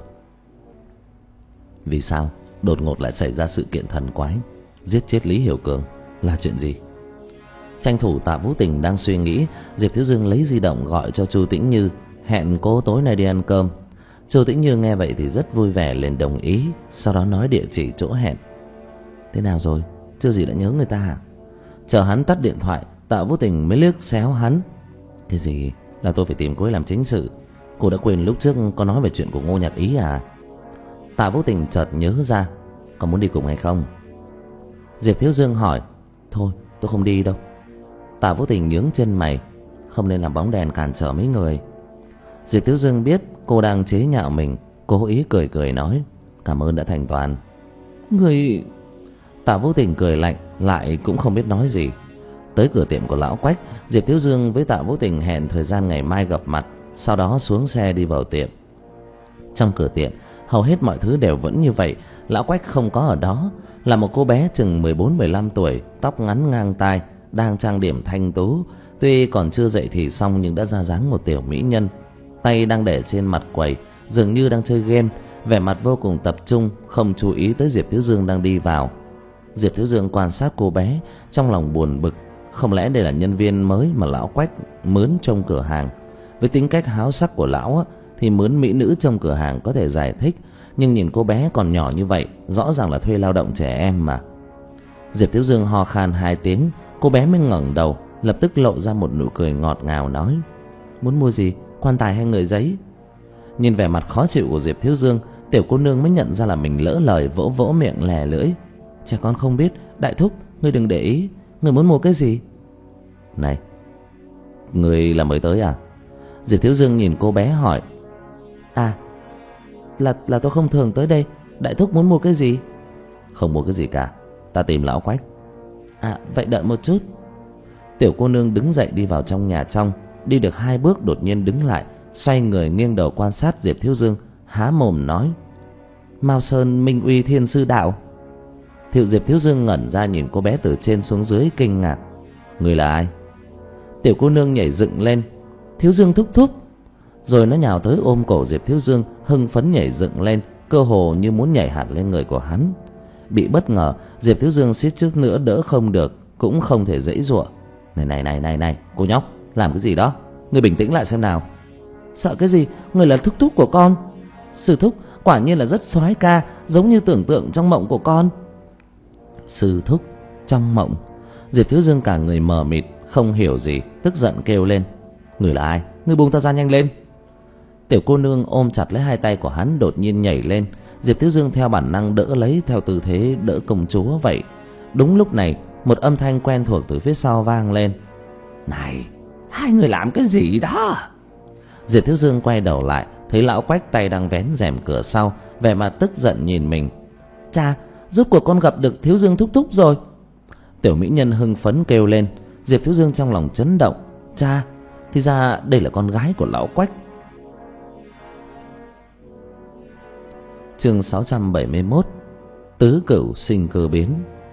Vì sao đột ngột lại xảy ra sự kiện thần quái giết chết Lý Hiểu Cường? Là chuyện gì? Tranh thủ Tạ Vô Tình đang suy nghĩ, Diệp Thiếu Dương lấy di động gọi cho Chu Tĩnh Như, hẹn cô tối nay đi ăn cơm. Chu Tĩnh Như nghe vậy thì rất vui vẻ liền đồng ý, sau đó nói địa chỉ chỗ hẹn. Thế nào rồi? Chưa gì đã nhớ người ta à? Chờ hắn tắt điện thoại, Tạ Vô Tình mới liếc xéo hắn: cái gì? Là tôi phải tìm cô ấy làm chính sự? Cô đã quên lúc trước có nói về chuyện của Ngô Nhạc Ý à? Tạ Vô Tình chợt nhớ ra: có muốn đi cùng hay không? Diệp Thiếu Dương hỏi: thôi tôi không đi đâu. Tạ Vô Tình nhướng chân mày: không nên làm bóng đèn cản trở mấy người. Diệp Thiếu Dương biết cô đang chế nhạo mình, cố ý cười cười nói: cảm ơn đã thành toàn. Người... Tạ Vô Tình cười lạnh, lại cũng không biết nói gì. Tới cửa tiệm của lão Quách, Diệp Thiếu Dương với Tạ Vô Tình hẹn thời gian ngày mai gặp mặt, sau đó xuống xe đi vào tiệm. Trong cửa tiệm hầu hết mọi thứ đều vẫn như vậy. Lão Quách không có ở đó, là một cô bé chừng mười bốn mười lăm tuổi, tóc ngắn ngang tai, đang trang điểm thanh tú. Tuy còn chưa dậy thì xong nhưng đã ra dáng một tiểu mỹ nhân. Tay đang để trên mặt quầy, dường như đang chơi game, vẻ mặt vô cùng tập trung, không chú ý tới Diệp Thiếu Dương đang đi vào. Diệp Thiếu Dương quan sát cô bé, trong lòng buồn bực. Không lẽ đây là nhân viên mới mà lão Quách mướn trong cửa hàng? Với tính cách háo sắc của lão á, thì mướn mỹ nữ trong cửa hàng có thể giải thích, nhưng nhìn cô bé còn nhỏ như vậy, rõ ràng là thuê lao động trẻ em mà. Diệp Thiếu Dương ho khan hai tiếng, cô bé mới ngẩng đầu, lập tức lộ ra một nụ cười ngọt ngào nói: muốn mua gì, quan tài hay người giấy? Nhìn vẻ mặt khó chịu của Diệp Thiếu Dương, tiểu cô nương mới nhận ra là mình lỡ lời, vỗ vỗ miệng lè lưỡi: trẻ con không biết, đại thúc, ngươi đừng để ý. Ngươi muốn mua cái gì? Này, ngươi là mới tới à? Diệp Thiếu Dương nhìn cô bé hỏi. À, là là tôi không thường tới đây. Đại thúc muốn mua cái gì? Không mua cái gì cả, ta tìm lão Quách. À, vậy đợi một chút. Tiểu cô nương đứng dậy đi vào trong nhà trong. Đi được hai bước đột nhiên đứng lại, xoay người nghiêng đầu quan sát Diệp Thiếu Dương, há mồm nói: Mao Sơn Minh Uy Thiên Sư Đạo. Thiệu Diệp Thiếu Dương ngẩn ra nhìn cô bé từ trên xuống dưới kinh ngạc: người là ai? Tiểu cô nương nhảy dựng lên: Thiếu Dương thúc thúc. Rồi nó nhào tới ôm cổ Diệp Thiếu Dương, hưng phấn nhảy dựng lên, cơ hồ như muốn nhảy hẳn lên người của hắn. Bị bất ngờ, Diệp Thiếu Dương suýt chút nữa đỡ không được, cũng không thể giãy giụa. Này này này này này, cô nhóc, làm cái gì đó? Ngươi bình tĩnh lại xem nào. Sợ cái gì? Người là thúc thúc của con. Sư thúc quả nhiên là rất soái ca, giống như tưởng tượng trong mộng của con. Sư thúc trong mộng? Diệp Thiếu Dương cả người mờ mịt, không hiểu gì, tức giận kêu lên: người là ai? Ngươi buông ta ra nhanh lên. Tiểu cô nương ôm chặt lấy hai tay của hắn, đột nhiên nhảy lên. Diệp Thiếu Dương theo bản năng đỡ lấy, theo tư thế đỡ công chúa vậy. Đúng lúc này, một âm thanh quen thuộc từ phía sau vang lên: này, hai người làm cái gì đó? Diệp Thiếu Dương quay đầu lại, thấy lão Quách tay đang vén rèm cửa sau, vẻ mặt tức giận nhìn mình. Cha, rốt cuộc con gặp được Thiếu Dương thúc thúc rồi. Tiểu mỹ nhân hưng phấn kêu lên. Diệp Thiếu Dương trong lòng chấn động. Cha, thì ra đây là con gái của lão Quách. Chương sáu trăm bảy mươi mốt. Tứ cửu sinh cơ biến.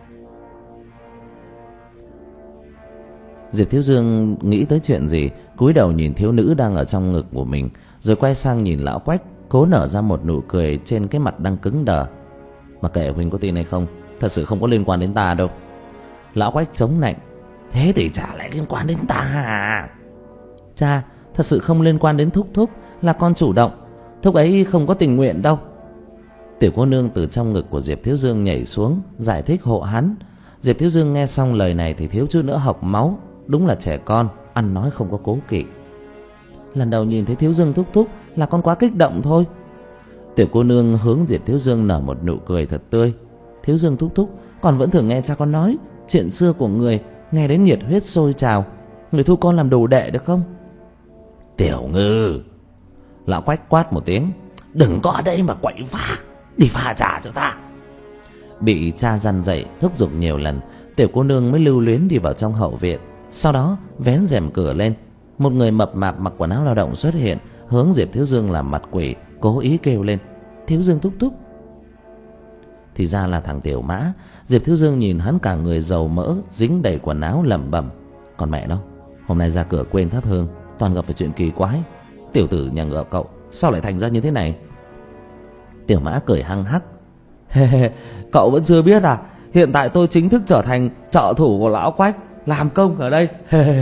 Diệp Thiếu Dương nghĩ tới chuyện gì, cúi đầu nhìn thiếu nữ đang ở trong ngực của mình, rồi quay sang nhìn lão Quách, cố nở ra một nụ cười trên cái mặt đang cứng đờ. Mà kệ huynh có tin hay không, thật sự không có liên quan đến ta đâu. Lão Quách chống nạnh. Thế thì chả lại liên quan đến ta à? Cha, thật sự không liên quan đến thúc thúc, là con chủ động. Thúc ấy không có tình nguyện đâu. Tiểu cô nương từ trong ngực của Diệp Thiếu Dương nhảy xuống, giải thích hộ hắn. Diệp Thiếu Dương nghe xong lời này thì thiếu chút nữa học máu. Đúng là trẻ con, ăn nói không có cố kỵ. Lần đầu nhìn thấy Thiếu Dương thúc thúc là con quá kích động thôi. Tiểu cô nương hướng Diệp Thiếu Dương nở một nụ cười thật tươi. Thiếu Dương thúc thúc, con vẫn thường nghe cha con nói chuyện xưa của người, nghe đến nhiệt huyết sôi trào. Người thu con làm đồ đệ được không? Tiểu Ngư! Lão Quách quát một tiếng. Đừng có ở đây mà quậy phá, đi pha trà cho ta. Bị cha dằn dậy thúc giục nhiều lần, tiểu cô nương mới lưu luyến đi vào trong hậu viện. Sau đó vén rèm cửa lên, một người mập mạp mặc quần áo lao động xuất hiện, hướng Diệp Thiếu Dương làm mặt quỷ, cố ý kêu lên: Thiếu Dương thúc thúc. Thì ra là thằng Tiểu Mã. Diệp Thiếu Dương nhìn hắn cả người dầu mỡ, dính đầy quần áo, lẩm bẩm: còn mẹ nó, hôm nay ra cửa quên thắp hương, toàn gặp phải chuyện kỳ quái. Tiểu tử nhà ngựa cậu sao lại thành ra như thế này? Tiểu Mã cười hăng hắc: cậu vẫn chưa biết à? Hiện tại tôi chính thức trở thành trợ thủ của lão Quách, làm công ở đây.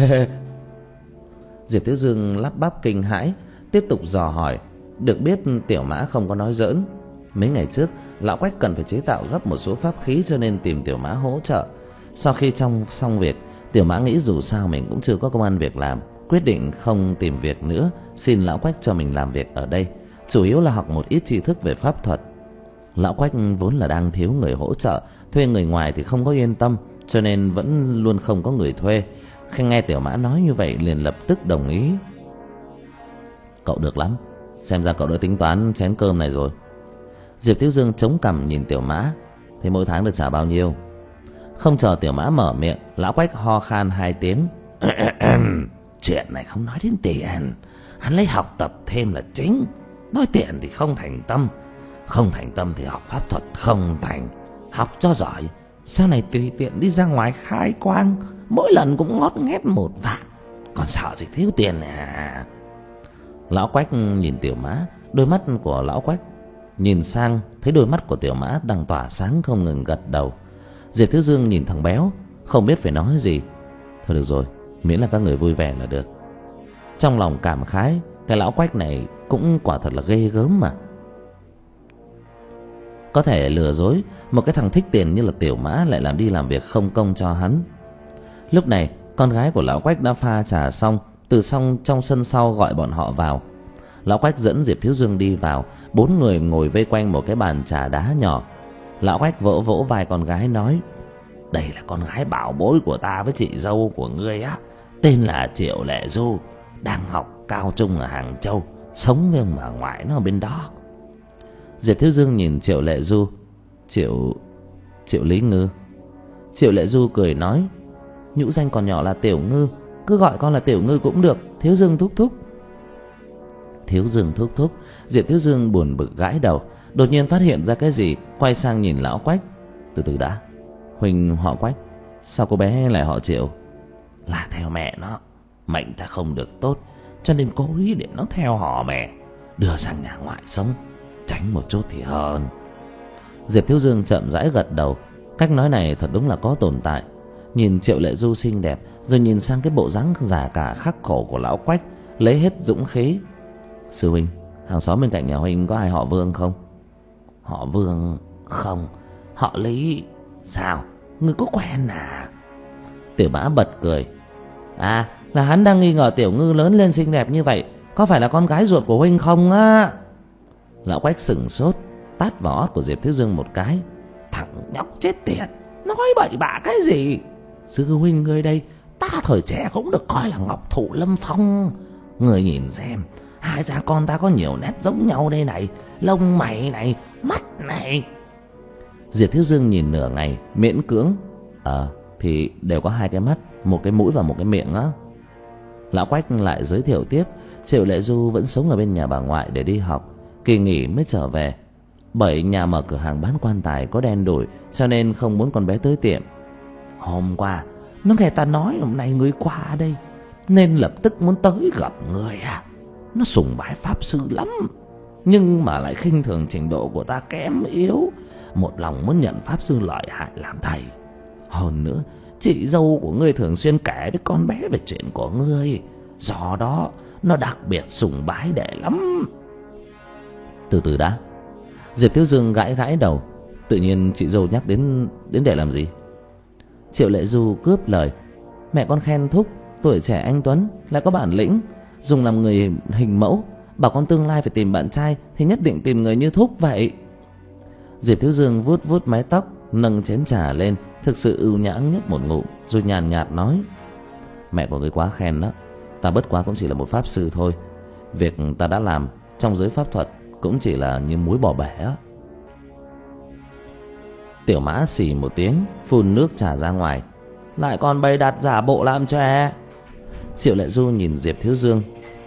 Diệp Thiếu Dương lắp bắp kinh hãi, tiếp tục dò hỏi. Được biết Tiểu Mã không có nói giỡn. Mấy ngày trước lão Quách cần phải chế tạo gấp một số pháp khí, cho nên tìm Tiểu Mã hỗ trợ. Sau khi trong xong việc, Tiểu Mã nghĩ dù sao mình cũng chưa có công ăn việc làm, quyết định không tìm việc nữa, xin lão Quách cho mình làm việc ở đây, chủ yếu là học một ít tri thức về pháp thuật. Lão Quách vốn là đang thiếu người hỗ trợ, thuê người ngoài thì không có yên tâm, cho nên vẫn luôn không có người thuê. Khi nghe Tiểu Mã nói như vậy liền lập tức đồng ý. Cậu được lắm, xem ra cậu đã tính toán chén cơm này rồi. Diệp Thiếu Dương chống cằm nhìn Tiểu Mã. Thế mỗi tháng được trả bao nhiêu? Không chờ Tiểu Mã mở miệng, lão Quách ho khan hai tiếng. Chuyện này không nói đến tiền, hắn lấy học tập thêm là chính. Nói tiền thì không thành tâm, không thành tâm thì học pháp thuật không thành. Học cho giỏi, sau này tùy tiện đi ra ngoài khai quang, mỗi lần cũng ngót nghét một vạn, còn sợ gì thiếu tiền à? Lão Quách nhìn Tiểu Mã, đôi mắt của lão Quách nhìn sang, thấy đôi mắt của Tiểu Mã đang tỏa sáng, không ngừng gật đầu. Diệp Thiếu Dương nhìn thằng béo, không biết phải nói gì. Thôi được rồi, miễn là các người vui vẻ là được. Trong lòng cảm khái, cái lão Quách này cũng quả thật là ghê gớm mà. Có thể lừa dối một cái thằng thích tiền như là Tiểu Mã lại làm đi làm việc không công cho hắn. Lúc này con gái của lão Quách đã pha trà xong, từ xong trong sân sau gọi bọn họ vào. Lão Quách dẫn Diệp Thiếu Dương đi vào. Bốn người ngồi vây quanh một cái bàn trà đá nhỏ. Lão Quách vỗ vỗ vai con gái nói: đây là con gái bảo bối của ta với chị dâu của ngươi á, tên là Triệu Lệ Du, đang học cao trung ở Hàng Châu, sống với ông bà ngoại nó ở bên đó. Diệp Thiếu Dương nhìn Triệu Lệ Du. Triệu... Triệu Lý Ngư. Triệu Lệ Du cười nói: nhũ danh còn nhỏ là Tiểu Ngư, cứ gọi con là Tiểu Ngư cũng được, Thiếu Dương thúc thúc. Thiếu Dương thúc thúc. Diệp Thiếu Dương buồn bực gãi đầu, đột nhiên phát hiện ra cái gì, quay sang nhìn lão Quách. Từ từ đã, huynh họ Quách, sao cô bé lại họ Triệu? Là theo mẹ nó, mệnh ta không được tốt, cho nên cố ý để nó theo họ mẹ, đưa sang nhà ngoại sống, tránh một chút thì hơn. Diệp Thiếu Dương chậm rãi gật đầu. Cách nói này thật đúng là có tồn tại. Nhìn Triệu Lệ Du xinh đẹp, rồi nhìn sang cái bộ dáng giả cả khắc khổ của lão Quách, lấy hết dũng khí. Sư huynh, hàng xóm bên cạnh nhà huynh có ai họ Vương không? Họ Vương? Không. Họ Lý? Sao? Ngươi có quen à? Tiểu Mã bật cười. À, là hắn đang nghi ngờ Tiểu Ngư lớn lên xinh đẹp như vậy có phải là con gái ruột của huynh không á? Lão Quách sững sốt, tát vào ót của Diệp Thiếu Dương một cái. Thằng nhóc chết tiệt, nói bậy bạ cái gì? Sư huynh ngươi đây, ta thời trẻ cũng được coi là ngọc thụ lâm phong. Ngươi nhìn xem, hai cha con ta có nhiều nét giống nhau đây này, lông mày này, mắt này. Diệp Thiếu Dương nhìn nửa ngày, miễn cưỡng: Ờ, thì đều có hai cái mắt, một cái mũi và một cái miệng á. Lão Quách lại giới thiệu tiếp: Triệu Lệ Du vẫn sống ở bên nhà bà ngoại để đi học, kỳ nghỉ mới trở về. Bởi nhà mở cửa hàng bán quan tài có đen đủi, cho nên không muốn con bé tới tiệm. Hôm qua nó nghe ta nói hôm nay ngươi qua đây, nên lập tức muốn tới gặp người à. Nó sùng bái pháp sư lắm, nhưng mà lại khinh thường trình độ của ta kém yếu, một lòng muốn nhận pháp sư lợi hại làm thầy. Hơn nữa, chị dâu của ngươi thường xuyên kể với con bé về chuyện của ngươi, do đó nó đặc biệt sùng bái đệ lắm. Từ từ đã. Diệp Thiếu Dương gãi gãi đầu. Tự nhiên chị dâu nhắc đến đến để làm gì? Triệu Lệ Du cướp lời: mẹ con khen thúc tuổi trẻ anh tuấn, lại có bản lĩnh, dùng làm người hình mẫu, bảo con tương lai phải tìm bạn trai thì nhất định tìm người như thúc vậy. Diệp Thiếu Dương vuốt vuốt mái tóc, nâng chén trà lên, thực sự ưu nhã nhấp một ngụm, rồi nhàn nhạt nói: mẹ của người quá khen đó, ta bất quá cũng chỉ là một pháp sư thôi. Việc ta đã làm trong giới pháp thuật cũng chỉ là như muối bỏ bể á. Tiểu Mã xì một tiếng, phun nước trà ra ngoài. Lại còn bày đặt giả bộ làm chè. Triệu Lệ Du nhìn Diệp Thiếu Dương: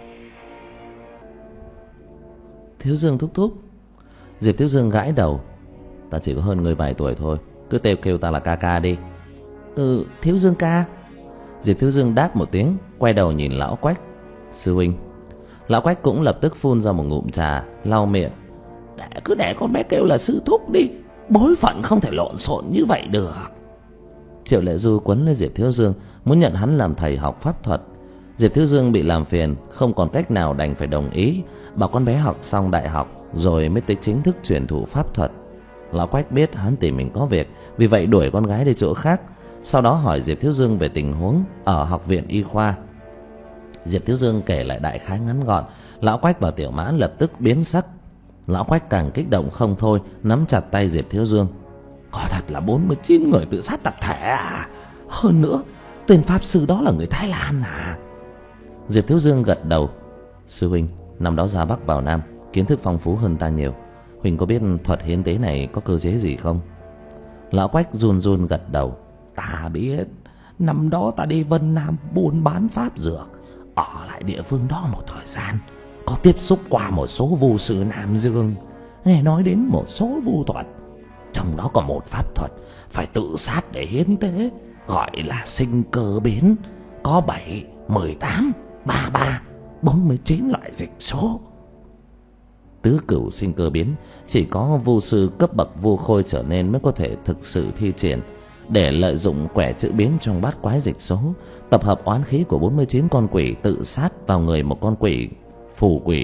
Thiếu Dương thúc thúc. Diệp Thiếu Dương gãi đầu: ta chỉ có hơn người vài tuổi thôi, cứ kêu kêu ta là ca ca đi. Ừ, Thiếu Dương ca. Diệp Thiếu Dương đáp một tiếng, quay đầu nhìn lão Quách: sư huynh. Lão Quách cũng lập tức phun ra một ngụm trà, lau miệng: để cứ để con bé kêu là sư thúc đi, bối phận không thể lộn xộn như vậy được. Triệu Lệ Du quấn lấy Diệp Thiếu Dương, muốn nhận hắn làm thầy học pháp thuật. Diệp Thiếu Dương bị làm phiền, không còn cách nào đành phải đồng ý, bảo con bé học xong đại học rồi mới tới chính thức truyền thụ pháp thuật. Lão Quách biết hắn tìm mình có việc, vì vậy đuổi con gái đi chỗ khác. Sau đó hỏi Diệp Thiếu Dương về tình huống ở học viện y khoa. Diệp Thiếu Dương kể lại đại khái ngắn gọn. Lão Quách và Tiểu Mã lập tức biến sắc. Lão Quách càng kích động không thôi, nắm chặt tay Diệp Thiếu Dương: có thật là bốn mươi chín người tự sát tập thể à? Hơn nữa, tên pháp sư đó là người Thái Lan à? Diệp Thiếu Dương gật đầu: sư huynh, năm đó ra Bắc vào Nam, kiến thức phong phú hơn ta nhiều. Huynh có biết thuật hiến tế này có cơ chế gì không? Lão Quách run run gật đầu: ta biết, năm đó ta đi Vân Nam buôn bán pháp dược, ở lại địa phương đó một thời gian, có tiếp xúc qua một số vu sư Nam Dương, nghe nói đến một số vu thuật. Trong đó có một pháp thuật phải tự sát để hiến tế, gọi là sinh cơ biến, có bảy, mười tám, ba mươi ba, bốn mươi chín loại dịch số. Tứ cửu sinh cơ biến chỉ có vu sư cấp bậc vu khôi trở nên mới có thể thực sự thi triển, để lợi dụng quẻ chữ biến trong bát quái dịch số, tập hợp oán khí của bốn mươi chín con quỷ tự sát vào người một con quỷ phù quỷ,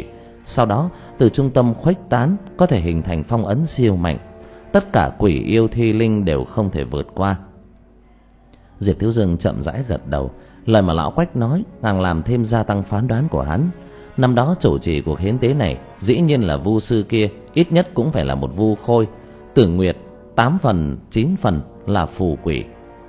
Sau đó từ trung tâm khuếch tán, có thể hình thành phong ấn siêu mạnh. Tất cả quỷ yêu thi linh đều không thể vượt qua. Diệp Thiếu Dương chậm rãi gật đầu. Lời mà lão Quách nói càng làm thêm gia tăng phán đoán của hắn. Năm đó chủ trì cuộc hiến tế này dĩ nhiên là vu sư kia, ít nhất cũng phải là một vu khôi. Tử Nguyệt tám phần chín phần là phù quỷ.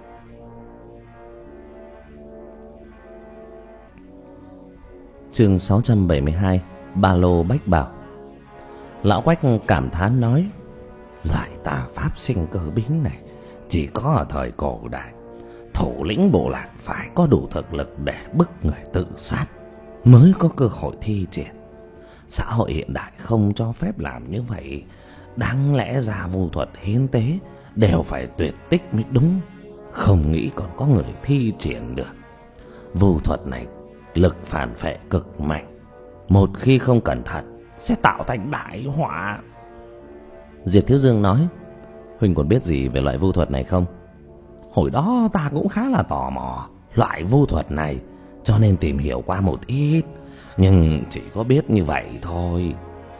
Chương sáu trăm bảy mươi hai, Ba lô bách bảo. Lão Quách cảm thán nói: loại tà pháp sinh cơ biến này chỉ có ở thời cổ đại. Thủ lĩnh bộ lạc phải có đủ thực lực để bức người tự sát mới có cơ hội thi triển. Xã hội hiện đại không cho phép làm như vậy. Đáng lẽ ra vu thuật hiến tế đều phải tuyệt tích mới đúng. Không nghĩ còn có người thi triển được. Vu thuật này lực phản phệ cực mạnh, một khi không cẩn thận sẽ tạo thành đại họa. Diệp Thiếu Dương nói: Huynh còn biết gì về loại vu thuật này không? Hồi đó ta cũng khá là tò mò loại vu thuật này, cho nên tìm hiểu qua một ít, nhưng chỉ có biết như vậy thôi.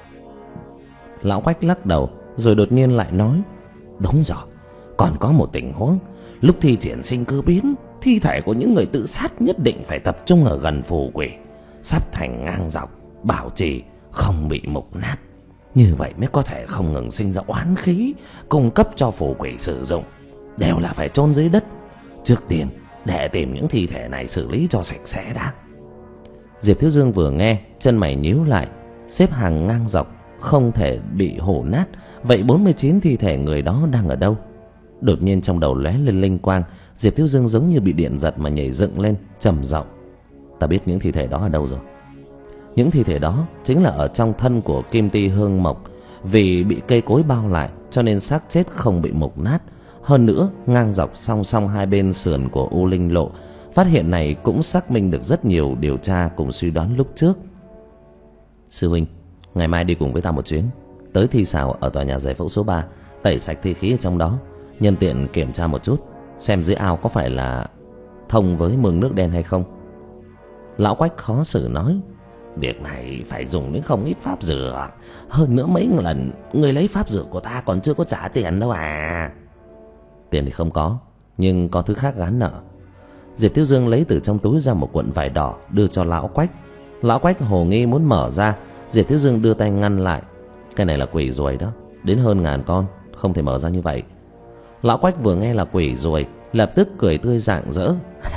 Lão Quách lắc đầu rồi đột nhiên lại nói: Đúng rồi, còn có một tình huống. Lúc thi triển sinh cơ biến, thi thể của những người tự sát nhất định phải tập trung ở gần phù quỷ, sắp thành ngang dọc, bảo trì không bị mục nát. Như vậy mới có thể không ngừng sinh ra oán khí, cung cấp cho phù quỷ sử dụng. Đều là phải chôn dưới đất. Trước tiên để tìm những thi thể này xử lý cho sạch sẽ đã. Diệp Thiếu Dương vừa nghe, chân mày nhíu lại. Xếp hàng ngang dọc, không thể bị hổ nát. Vậy bốn mươi chín thi thể người đó đang ở đâu? Đột nhiên trong đầu lóe lên linh quang. Diệp Thiếu Dương giống như bị điện giật mà nhảy dựng lên, trầm giọng: Ta biết những thi thể đó ở đâu rồi. Những thi thể đó chính là ở trong thân của Kim Ti Hương Mộc. Vì bị cây cối bao lại cho nên xác chết không bị mục nát. Hơn nữa ngang dọc song song hai bên sườn của U Linh Lộ. Phát hiện này cũng xác minh được rất nhiều điều tra cùng suy đoán lúc trước. Sư huynh, ngày mai đi cùng với ta một chuyến, tới thi xảo ở tòa nhà giải phẫu số ba, tẩy sạch thi khí ở trong đó, nhân tiện kiểm tra một chút xem dưới ao có phải là thông với mương nước đen hay không. Lão Quách khó xử nói: Việc này phải dùng đến không ít pháp dược. Hơn nữa mấy lần người lấy pháp dược của ta còn chưa có trả tiền đâu à. Tiền thì không có, nhưng có thứ khác gán nợ. Diệp Thiếu Dương lấy từ trong túi ra một cuộn vải đỏ đưa cho Lão Quách. Lão Quách hồ nghi muốn mở ra. Diệp Thiếu Dương đưa tay ngăn lại: Cái này là quỷ ruồi đó, đến hơn ngàn con, không thể mở ra như vậy. Lão Quách vừa nghe là quỷ ruồi, lập tức cười tươi rạng rỡ: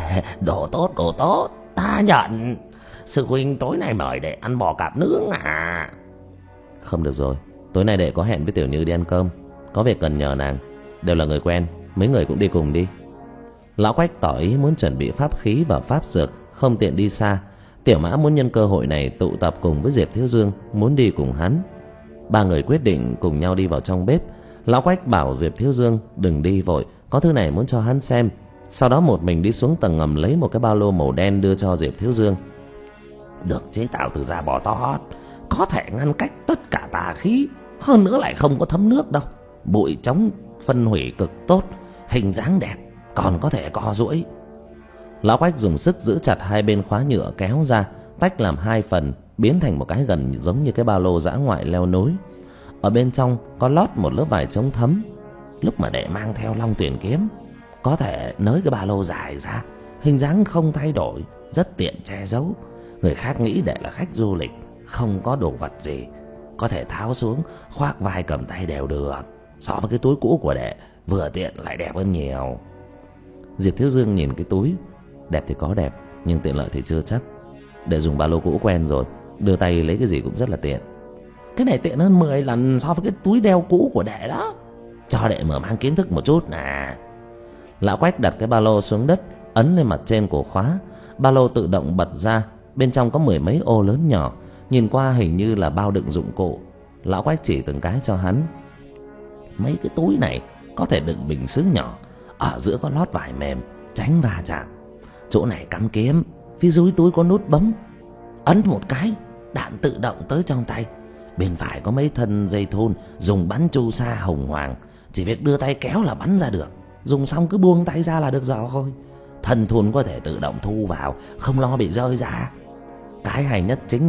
Đồ tốt, đồ tốt, ta nhận. Sư huynh tối nay mời để ăn bò cạp nướng à? Không được rồi, tối nay đệ có hẹn với Tiểu Như đi ăn cơm, có việc cần nhờ nàng. Đều là người quen, mấy người cũng đi cùng đi. Lão Quách tỏ ý muốn chuẩn bị pháp khí và pháp dược, không tiện đi xa. Tiểu Mã muốn nhân cơ hội này tụ tập cùng với Diệp Thiếu Dương, muốn đi cùng hắn. Ba người quyết định cùng nhau đi vào trong bếp. Lão Quách bảo Diệp Thiếu Dương đừng đi vội, có thứ này muốn cho hắn xem. Sau đó một mình đi xuống tầng ngầm lấy một cái ba lô màu đen đưa cho Diệp Thiếu Dương. Được chế tạo từ da bò tót, có thể ngăn cách tất cả tà khí, hơn nữa lại không có thấm nước đâu. Bụi chống phân hủy cực tốt, hình dáng đẹp, còn có thể co duỗi. Lão Quách dùng sức giữ chặt hai bên khóa nhựa kéo ra, tách làm hai phần, biến thành một cái gần giống như cái ba lô dã ngoại leo núi. Ở bên trong có lót một lớp vải chống thấm. Lúc mà đệ mang theo Long Tuyển kiếm, có thể nới cái ba lô dài ra, hình dáng không thay đổi, rất tiện che giấu. Người khác nghĩ đệ là khách du lịch, không có đồ vật gì, có thể tháo xuống, khoác vai cầm tay đều được. So với cái túi cũ của đệ, vừa tiện lại đẹp hơn nhiều. Diệp Thiếu Dương nhìn cái túi, đẹp thì có đẹp, nhưng tiện lợi thì chưa chắc. Đệ dùng ba lô cũ quen rồi, đưa tay lấy cái gì cũng rất là tiện. Cái này tiện hơn mười lần so với cái túi đeo cũ của đệ đó. Cho đệ mở mang kiến thức một chút nè. Lão Quách đặt cái ba lô xuống đất, ấn lên mặt trên của khóa. Ba lô tự động bật ra, bên trong có mười mấy ô lớn nhỏ, nhìn qua hình như là bao đựng dụng cụ. Lão Quách chỉ từng cái cho hắn. Mấy cái túi này có thể đựng bình sứ nhỏ, ở giữa có lót vải mềm, tránh va chạm. Chỗ này cắm kiếm, phía dưới túi có nút bấm, ấn một cái, đạn tự động tới trong tay. Bên phải có mấy thân dây thun dùng bắn chu sa hồng hoàng, chỉ việc đưa tay kéo là bắn ra được. Dùng xong cứ buông tay ra là được rồi thôi. Thân thun có thể tự động thu vào, không lo bị rơi ra. Cái hay nhất chính là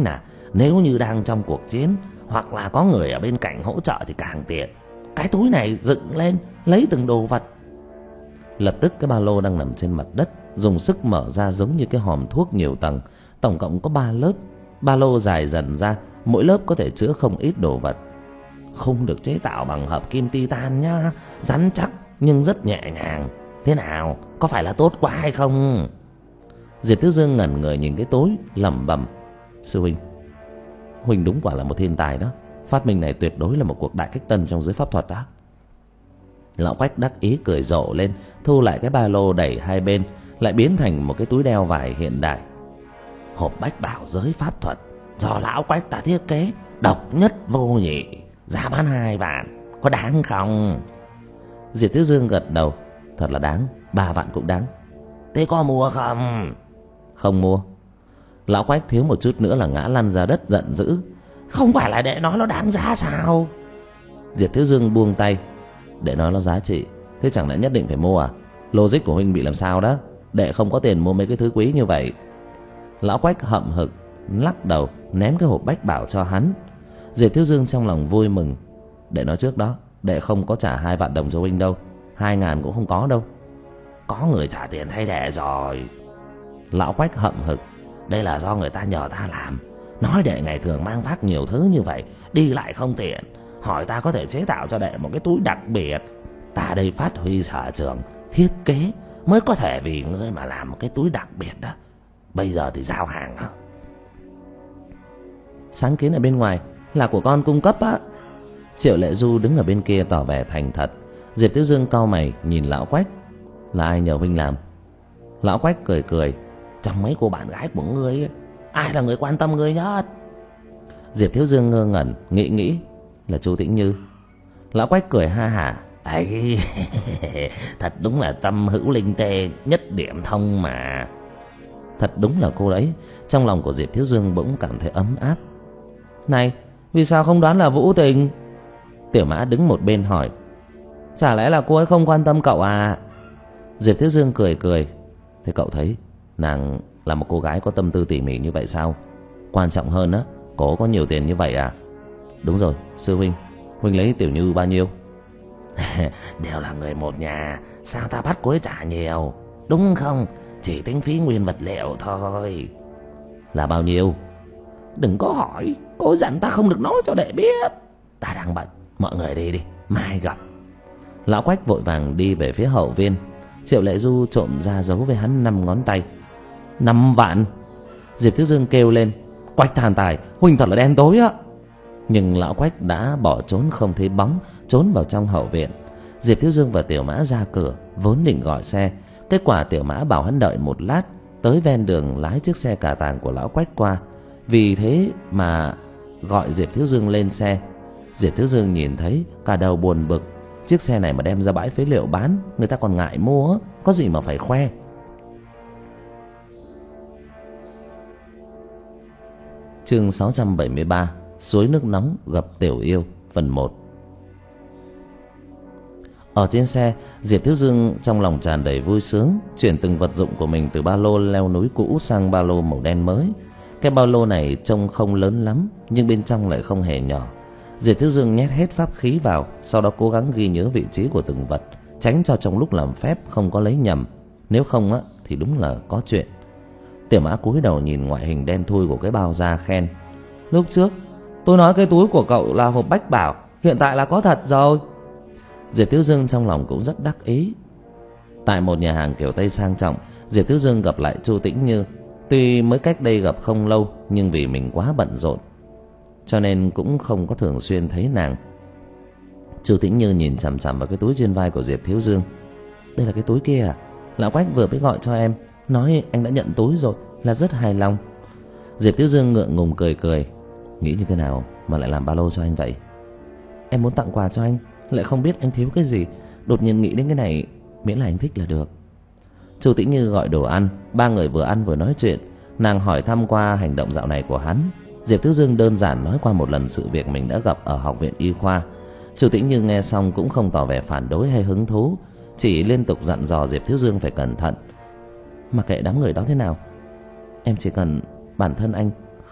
Nếu như đang trong cuộc chiến hoặc là có người ở bên cạnh hỗ trợ thì càng tiện. Cái túi này dựng lên, lấy từng đồ vật. Lập tức cái ba lô đang nằm trên mặt đất dùng sức mở ra, giống như cái hòm thuốc nhiều tầng. Tổng cộng có ba lớp. Ba lô dài dần ra, mỗi lớp có thể chứa không ít đồ vật. Không được chế tạo bằng hợp kim titan nhá, rắn chắc nhưng rất nhẹ nhàng. Thế nào, có phải là tốt quá hay không? Diệp Thiếu Dương ngẩn người nhìn cái túi, lẩm bẩm: sư huynh, huynh đúng quả là một thiên tài đó. Phát minh này tuyệt đối là một cuộc đại cách tân trong giới pháp thuật đó. Lão Quách đắc ý cười rộ lên, thu lại cái ba lô đẩy hai bên, lại biến thành một cái túi đeo vải hiện đại. Hộp bách bảo giới pháp thuật do lão Quách ta thiết kế, độc nhất vô nhị, giá bán hai vạn, có đáng không? Diệp Thiếu Dương gật đầu: thật là đáng, ba vạn cũng đáng. Thế có mua không? Không mua. Lão Quách thiếu một chút nữa là ngã lăn ra đất giận dữ: không phải là đệ nói nó đáng giá sao? Diệp Thiếu Dương buông tay: đệ nói nó giá trị, thế chẳng lẽ nhất định phải mua à? Logic của huynh bị làm sao đó, đệ không có tiền mua mấy cái thứ quý như vậy. Lão Quách hậm hực lắc đầu, ném cái hộp bách bảo cho hắn. Diệp Thiếu Dương trong lòng vui mừng: đệ nói trước đó, đệ không có trả hai vạn đồng cho huynh đâu, hai ngàn cũng không có đâu. Có người trả tiền thay đệ rồi. Lão Quách hậm hực: đây là do người ta nhờ ta làm. Nói đệ ngày thường mang vác nhiều thứ như vậy, đi lại không tiện, hỏi ta có thể chế tạo cho đệ một cái túi đặc biệt. Ta đây phát huy sở trường thiết kế, mới có thể vì ngươi mà làm một cái túi đặc biệt đó. Bây giờ thì giao hàng đó. Sáng kiến ở bên ngoài là của con cung cấp á. Triệu Lệ Du đứng ở bên kia tỏ vẻ thành thật. Diệp Thiếu Dương cau mày nhìn Lão Quách: là ai nhờ huynh làm? Lão Quách cười cười: trong mấy cô bạn gái của ngươi ấy, ai là người quan tâm ngươi nhất? Diệp Thiếu Dương ngơ ngẩn nghĩ nghĩ: là Chu Tĩnh Như. Lão Quách cười ha hả: ấy thật đúng là tâm hữu linh tê, nhất điểm thông mà. Thật đúng là cô đấy. Trong lòng của Diệp Thiếu Dương bỗng cảm thấy ấm áp. Này, vì sao không đoán là Vũ Tình? Tiểu Mã đứng một bên hỏi: chả lẽ là cô ấy không quan tâm cậu à? Diệp Thiếu Dương cười cười: thế cậu thấy nàng là một cô gái có tâm tư tỉ mỉ như vậy sao? Quan trọng hơn á, cô có nhiều tiền như vậy à? Đúng rồi, sư huynh, huynh lấy Tiểu Như bao nhiêu? Đều là người một nhà, sao ta bắt cô ấy trả nhiều, đúng không? Chỉ tính phí nguyên vật liệu thôi. Là bao nhiêu? Đừng có hỏi, cô dặn ta không được nói cho đệ biết. Ta đang bận, mọi người đi đi, mai gặp. Lão Quách vội vàng đi về phía hậu viên. Triệu Lệ Du trộm ra giấu với hắn năm ngón tay. Năm vạn! Diệp Thiếu Dương kêu lên: Quách thàn tài, huynh thật là đen tối á. Nhưng Lão Quách đã bỏ trốn không thấy bóng, trốn vào trong hậu viện. Diệp Thiếu Dương và Tiểu Mã ra cửa, vốn định gọi xe. Kết quả Tiểu Mã bảo hắn đợi một lát, tới ven đường lái chiếc xe cà tàng của Lão Quách qua. Vì thế mà gọi Diệp Thiếu Dương lên xe. Diệp Thiếu Dương nhìn thấy cả đầu buồn bực. Chiếc xe này mà đem ra bãi phế liệu bán, người ta còn ngại mua, có gì mà phải khoe. Chương sáu trăm bảy mươi ba: Suối nước nóng gặp Tiểu Yêu, phần một. Ở trên xe, Diệp Thiếu Dương trong lòng tràn đầy vui sướng, chuyển từng vật dụng của mình từ ba lô leo núi cũ sang ba lô màu đen mới. Cái ba lô này trông không lớn lắm, nhưng bên trong lại không hề nhỏ. Diệp Thiếu Dương nhét hết pháp khí vào, sau đó cố gắng ghi nhớ vị trí của từng vật, tránh cho trong lúc làm phép không có lấy nhầm. Nếu không á thì đúng là có chuyện. Tiểu Mã cúi đầu nhìn ngoại hình đen thui của cái bao da khen: Lúc trước tôi nói cái túi của cậu là hộp bách bảo, hiện tại là có thật rồi. Diệp Thiếu Dương trong lòng cũng rất đắc ý. Tại một nhà hàng kiểu Tây sang trọng, Diệp Thiếu Dương gặp lại Chu Tĩnh Như. Tuy mới cách đây gặp không lâu, nhưng vì mình quá bận rộn cho nên cũng không có thường xuyên thấy nàng. Chu Tĩnh Như nhìn chằm chằm vào cái túi trên vai của Diệp Thiếu Dương: Đây là cái túi kia à? Lão Quách vừa mới gọi cho em, nói anh đã nhận túi rồi, là rất hài lòng. Diệp Thiếu Dương ngượng ngùng cười cười: Nghĩ như thế nào mà lại làm ba lô cho anh vậy? Em muốn tặng quà cho anh, lại không biết anh thiếu cái gì, đột nhiên nghĩ đến cái này, miễn là anh thích là được. Chu Tĩnh Như gọi đồ ăn, ba người vừa ăn vừa nói chuyện. Nàng hỏi thăm qua hành động dạo này của hắn. Diệp Thiếu Dương đơn giản nói qua một lần sự việc mình đã gặp ở học viện y khoa. Chu Tĩnh Như nghe xong cũng không tỏ vẻ phản đối hay hứng thú, chỉ liên tục dặn dò Diệp Thiếu Dương phải cẩn thận. Mặc kệ đám người đó thế nào, em chỉ cần bản thân anh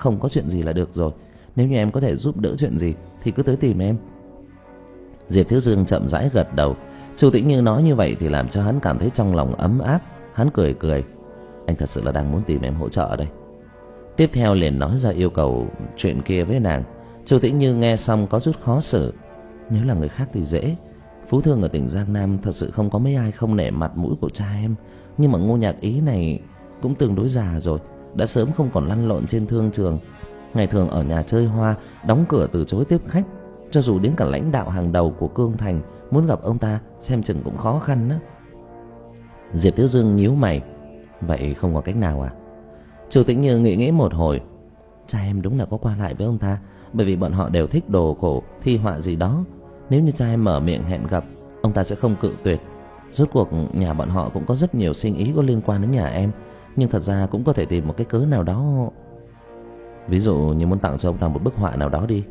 không có chuyện gì là được rồi. Nếu như em có thể giúp đỡ chuyện gì thì cứ tới tìm em. Diệp Thiếu Dương chậm rãi gật đầu. Chu Tĩnh Như nói như vậy thì làm cho hắn cảm thấy trong lòng ấm áp. Hắn cười cười. Anh thật sự là đang muốn tìm em hỗ trợ đây. Tiếp theo liền nói ra yêu cầu chuyện kia với nàng. Chu Tĩnh Như nghe xong có chút khó xử. Nếu là người khác thì dễ. Phú thương ở tỉnh Giang Nam thật sự không có mấy ai không nể mặt mũi của cha em. Nhưng mà Ngô Nhạc Ý này cũng tương đối già rồi, đã sớm không còn lăn lộn trên thương trường. Ngày thường ở nhà chơi hoa, đóng cửa từ chối tiếp khách. Cho dù đến cả lãnh đạo hàng đầu của Cương Thành muốn gặp ông ta xem chừng cũng khó khăn đó. Diệp Thiếu Dương nhíu mày. Vậy không có cách nào à? Chu Tĩnh Như nghĩ nghĩ một hồi. Cha em đúng là có qua lại với ông ta, bởi vì bọn họ đều thích đồ cổ, thi họa gì đó. Nếu như cha em mở miệng hẹn gặp, ông ta sẽ không cự tuyệt. Rốt cuộc nhà bọn họ cũng có rất nhiều sinh ý có liên quan đến nhà em. Nhưng thật ra cũng có thể tìm một cái cớ nào đó. Ví dụ như muốn tặng cho ông ta một bức họa nào đó đi.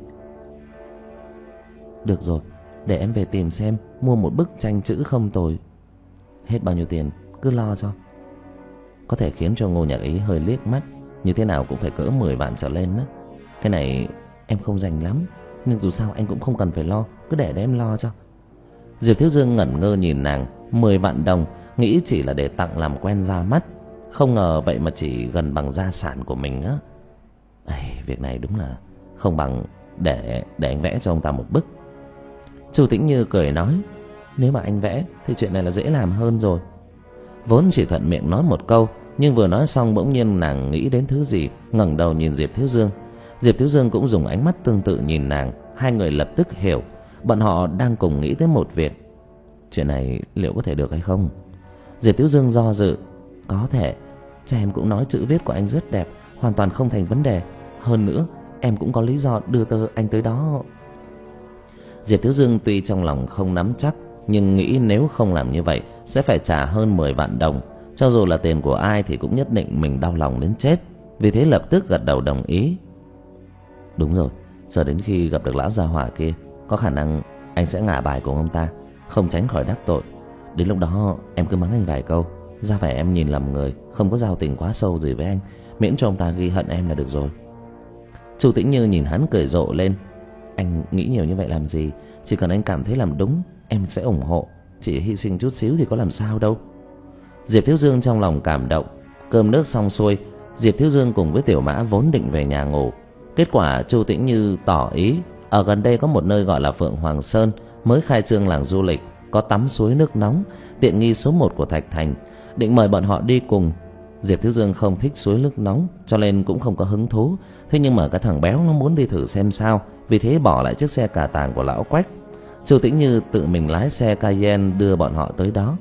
Được rồi, để em về tìm xem mua một bức tranh chữ không tồi. Hết bao nhiêu tiền cứ lo cho. Có thể khiến cho Ngô Nhạc Ý hơi liếc mắt. Như thế nào cũng phải cỡ mười vạn trở lên đó. Cái này em không rành lắm, nhưng dù sao anh cũng không cần phải lo. Cứ để để em lo cho. Diệp Thiếu Dương ngẩn ngơ nhìn nàng. Mười vạn đồng, nghĩ chỉ là để tặng làm quen ra mắt. Không ngờ vậy mà chỉ gần bằng gia sản của mình á. Ây, việc này đúng là không bằng để để anh vẽ cho ông ta một bức. Chu Tĩnh Như cười nói. Nếu mà anh vẽ thì chuyện này là dễ làm hơn rồi. Vốn chỉ thuận miệng nói một câu, nhưng vừa nói xong bỗng nhiên nàng nghĩ đến thứ gì, ngẩng đầu nhìn Diệp Thiếu Dương. Diệp Thiếu Dương cũng dùng ánh mắt tương tự nhìn nàng. Hai người lập tức hiểu bọn họ đang cùng nghĩ tới một việc. Chuyện này liệu có thể được hay không? Diệp Thiếu Dương do dự. Có thể. Cha em cũng nói chữ viết của anh rất đẹp, hoàn toàn không thành vấn đề. Hơn nữa em cũng có lý do đưa tơ anh tới đó. Diệp Thiếu Dương tuy trong lòng không nắm chắc, nhưng nghĩ nếu không làm như vậy sẽ phải trả hơn mười vạn đồng. Cho dù là tiền của ai thì cũng nhất định mình đau lòng đến chết. Vì thế lập tức gật đầu đồng ý. Đúng rồi, giờ đến khi gặp được lão gia hỏa kia, có khả năng anh sẽ ngả bài của ông ta, không tránh khỏi đắc tội. Đến lúc đó em cứ mắng anh vài câu, ra vẻ em nhìn lầm người, không có giao tình quá sâu gì với anh, miễn cho ông ta ghi hận em là được rồi. Chu Tĩnh Như nhìn hắn cười rộ lên. Anh nghĩ nhiều như vậy làm gì? Chỉ cần anh cảm thấy làm đúng, em sẽ ủng hộ. Chỉ hy sinh chút xíu thì có làm sao đâu. Diệp Thiếu Dương trong lòng cảm động. Cơm nước xong xuôi, Diệp Thiếu Dương cùng với Tiểu Mã vốn định về nhà ngủ. Kết quả Chu Tĩnh Như tỏ ý ở gần đây có một nơi gọi là Phượng Hoàng Sơn, mới khai trương làng du lịch, có tắm suối nước nóng, tiện nghi số một của Thạch Thành, định mời bọn họ đi cùng. Diệp Thiếu Dương không thích suối nước nóng cho nên cũng không có hứng thú. Thế nhưng mà cái thằng béo nó muốn đi thử xem sao, vì thế bỏ lại chiếc xe cà tàng của lão Quách. Chu Tĩnh Như tự mình lái xe Cayenne đưa bọn họ tới đó.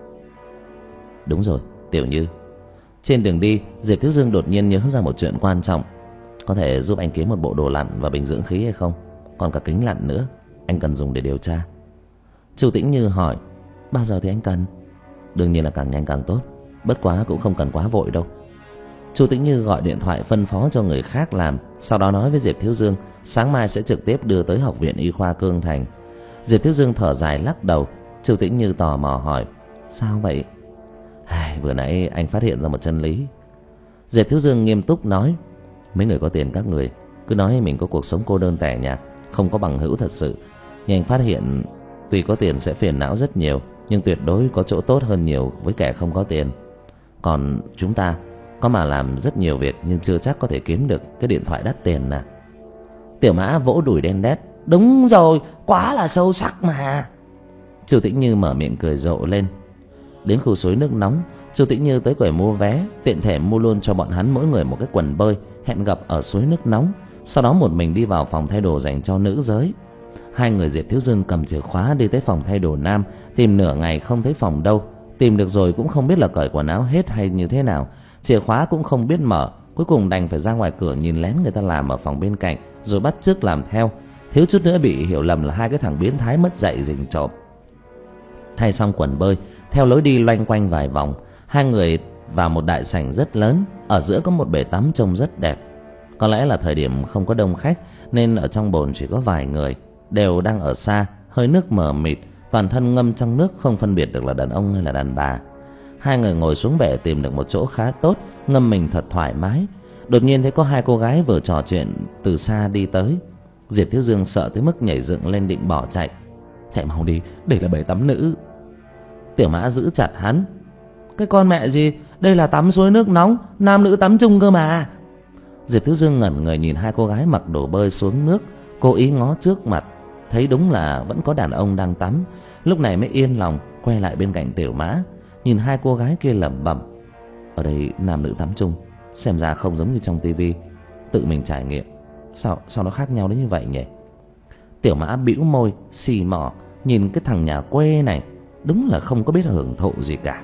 Đúng rồi, Tiểu Như. Trên đường đi, Diệp Thiếu Dương đột nhiên nhớ ra một chuyện quan trọng. Có thể giúp anh kiếm một bộ đồ lặn và bình dưỡng khí hay không? Còn cả kính lặn nữa, anh cần dùng để điều tra. Chu Tĩnh Như hỏi. Bao giờ thì anh cần? Đương nhiên là càng nhanh càng tốt, bất quá cũng không cần quá vội đâu. Chu Tĩnh Như gọi điện thoại phân phó cho người khác làm, sau đó nói với Diệp Thiếu Dương sáng mai sẽ trực tiếp đưa tới Học viện Y khoa Cương Thành. Diệp Thiếu Dương thở dài lắc đầu. Chu Tĩnh Như tò mò hỏi. Sao vậy? Ai, vừa nãy anh phát hiện ra một chân lý. Diệp Thiếu Dương nghiêm túc nói. Mấy người có tiền các người cứ nói mình có cuộc sống cô đơn tẻ nhạt, không có bằng hữu thật sự. Nhưng anh phát hiện tuy có tiền sẽ phiền não rất nhiều, nhưng tuyệt đối có chỗ tốt hơn nhiều với kẻ không có tiền. Còn chúng ta có mà làm rất nhiều việc nhưng chưa chắc có thể kiếm được cái điện thoại đắt tiền nè. Tiểu Mã vỗ đùi đen đét. Đúng rồi, quá là sâu sắc mà. Chu Tĩnh Như mở miệng cười rộ lên. Đến khu suối nước nóng, Chu Tĩnh Như tới quầy mua vé, tiện thể mua luôn cho bọn hắn mỗi người một cái quần bơi, hẹn gặp ở suối nước nóng. Sau đó một mình đi vào phòng thay đồ dành cho nữ giới. Hai người Diệp Thiếu Dương cầm chìa khóa đi tới phòng thay đồ nam, tìm nửa ngày không thấy phòng đâu. Tìm được rồi cũng không biết là cởi quần áo hết hay như thế nào. Chìa khóa cũng không biết mở, cuối cùng đành phải ra ngoài cửa nhìn lén người ta làm ở phòng bên cạnh, rồi bắt chước làm theo. Thiếu chút nữa bị hiểu lầm là hai cái thằng biến thái mất dạy rình trộm. Thay xong quần bơi, theo lối đi loanh quanh vài vòng, hai người vào một đại sảnh rất lớn. Ở giữa có một bể tắm trông rất đẹp. Có lẽ là thời điểm không có đông khách nên ở trong bồn chỉ có vài người, đều đang ở xa, hơi nước mờ mịt, toàn thân ngâm trong nước không phân biệt được là đàn ông hay là đàn bà. Hai người ngồi xuống bể tìm được một chỗ khá tốt, ngâm mình thật thoải mái. Đột nhiên thấy có hai cô gái vừa trò chuyện từ xa đi tới. Diệp Thiếu Dương sợ tới mức nhảy dựng lên định bỏ chạy. Chạy mau đi, đây là bể tắm nữ. Tiểu Mã giữ chặt hắn. Cái con mẹ gì, đây là tắm suối nước nóng, nam nữ tắm chung cơ mà. Diệp Thiếu Dương ngẩn người nhìn hai cô gái mặc đồ bơi xuống nước, cố ý ngó trước mặt, thấy đúng là vẫn có đàn ông đang tắm. Lúc này mới yên lòng quay lại bên cạnh Tiểu Mã, nhìn hai cô gái kia lẩm bẩm: ở đây nam nữ tắm chung, xem ra không giống như trong tivi. Tự mình trải nghiệm, sao sao nó khác nhau đến như vậy nhỉ? Tiểu Mã bĩu môi xì mỏ nhìn cái thằng nhà quê này, đúng là không có biết hưởng thụ gì cả.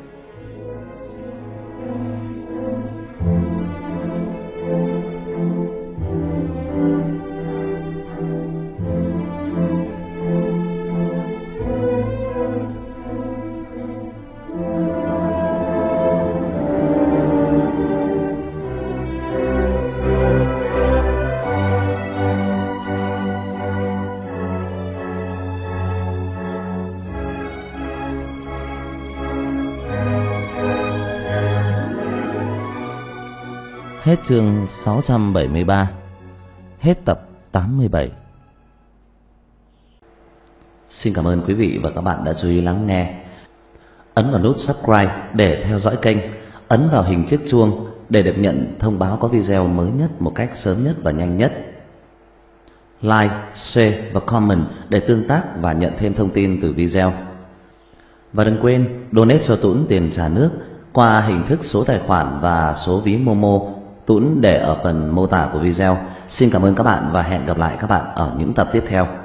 Hết chương sáu trăm bảy mươi ba. Hết tập tám mươi bảy. Xin cảm ơn quý vị và các bạn đã chú ý lắng nghe. Ấn vào nút subscribe để theo dõi kênh. Ấn vào hình chiếc chuông để được nhận thông báo có video mới nhất một cách sớm nhất và nhanh nhất. Like, share và comment để tương tác và nhận thêm thông tin từ video. Và đừng quên donate cho Tuấn tiền trả nước qua hình thức số tài khoản và số ví Momo. Tuấn để ở phần mô tả của video. Xin cảm ơn các bạn và hẹn gặp lại các bạn ở những tập tiếp theo.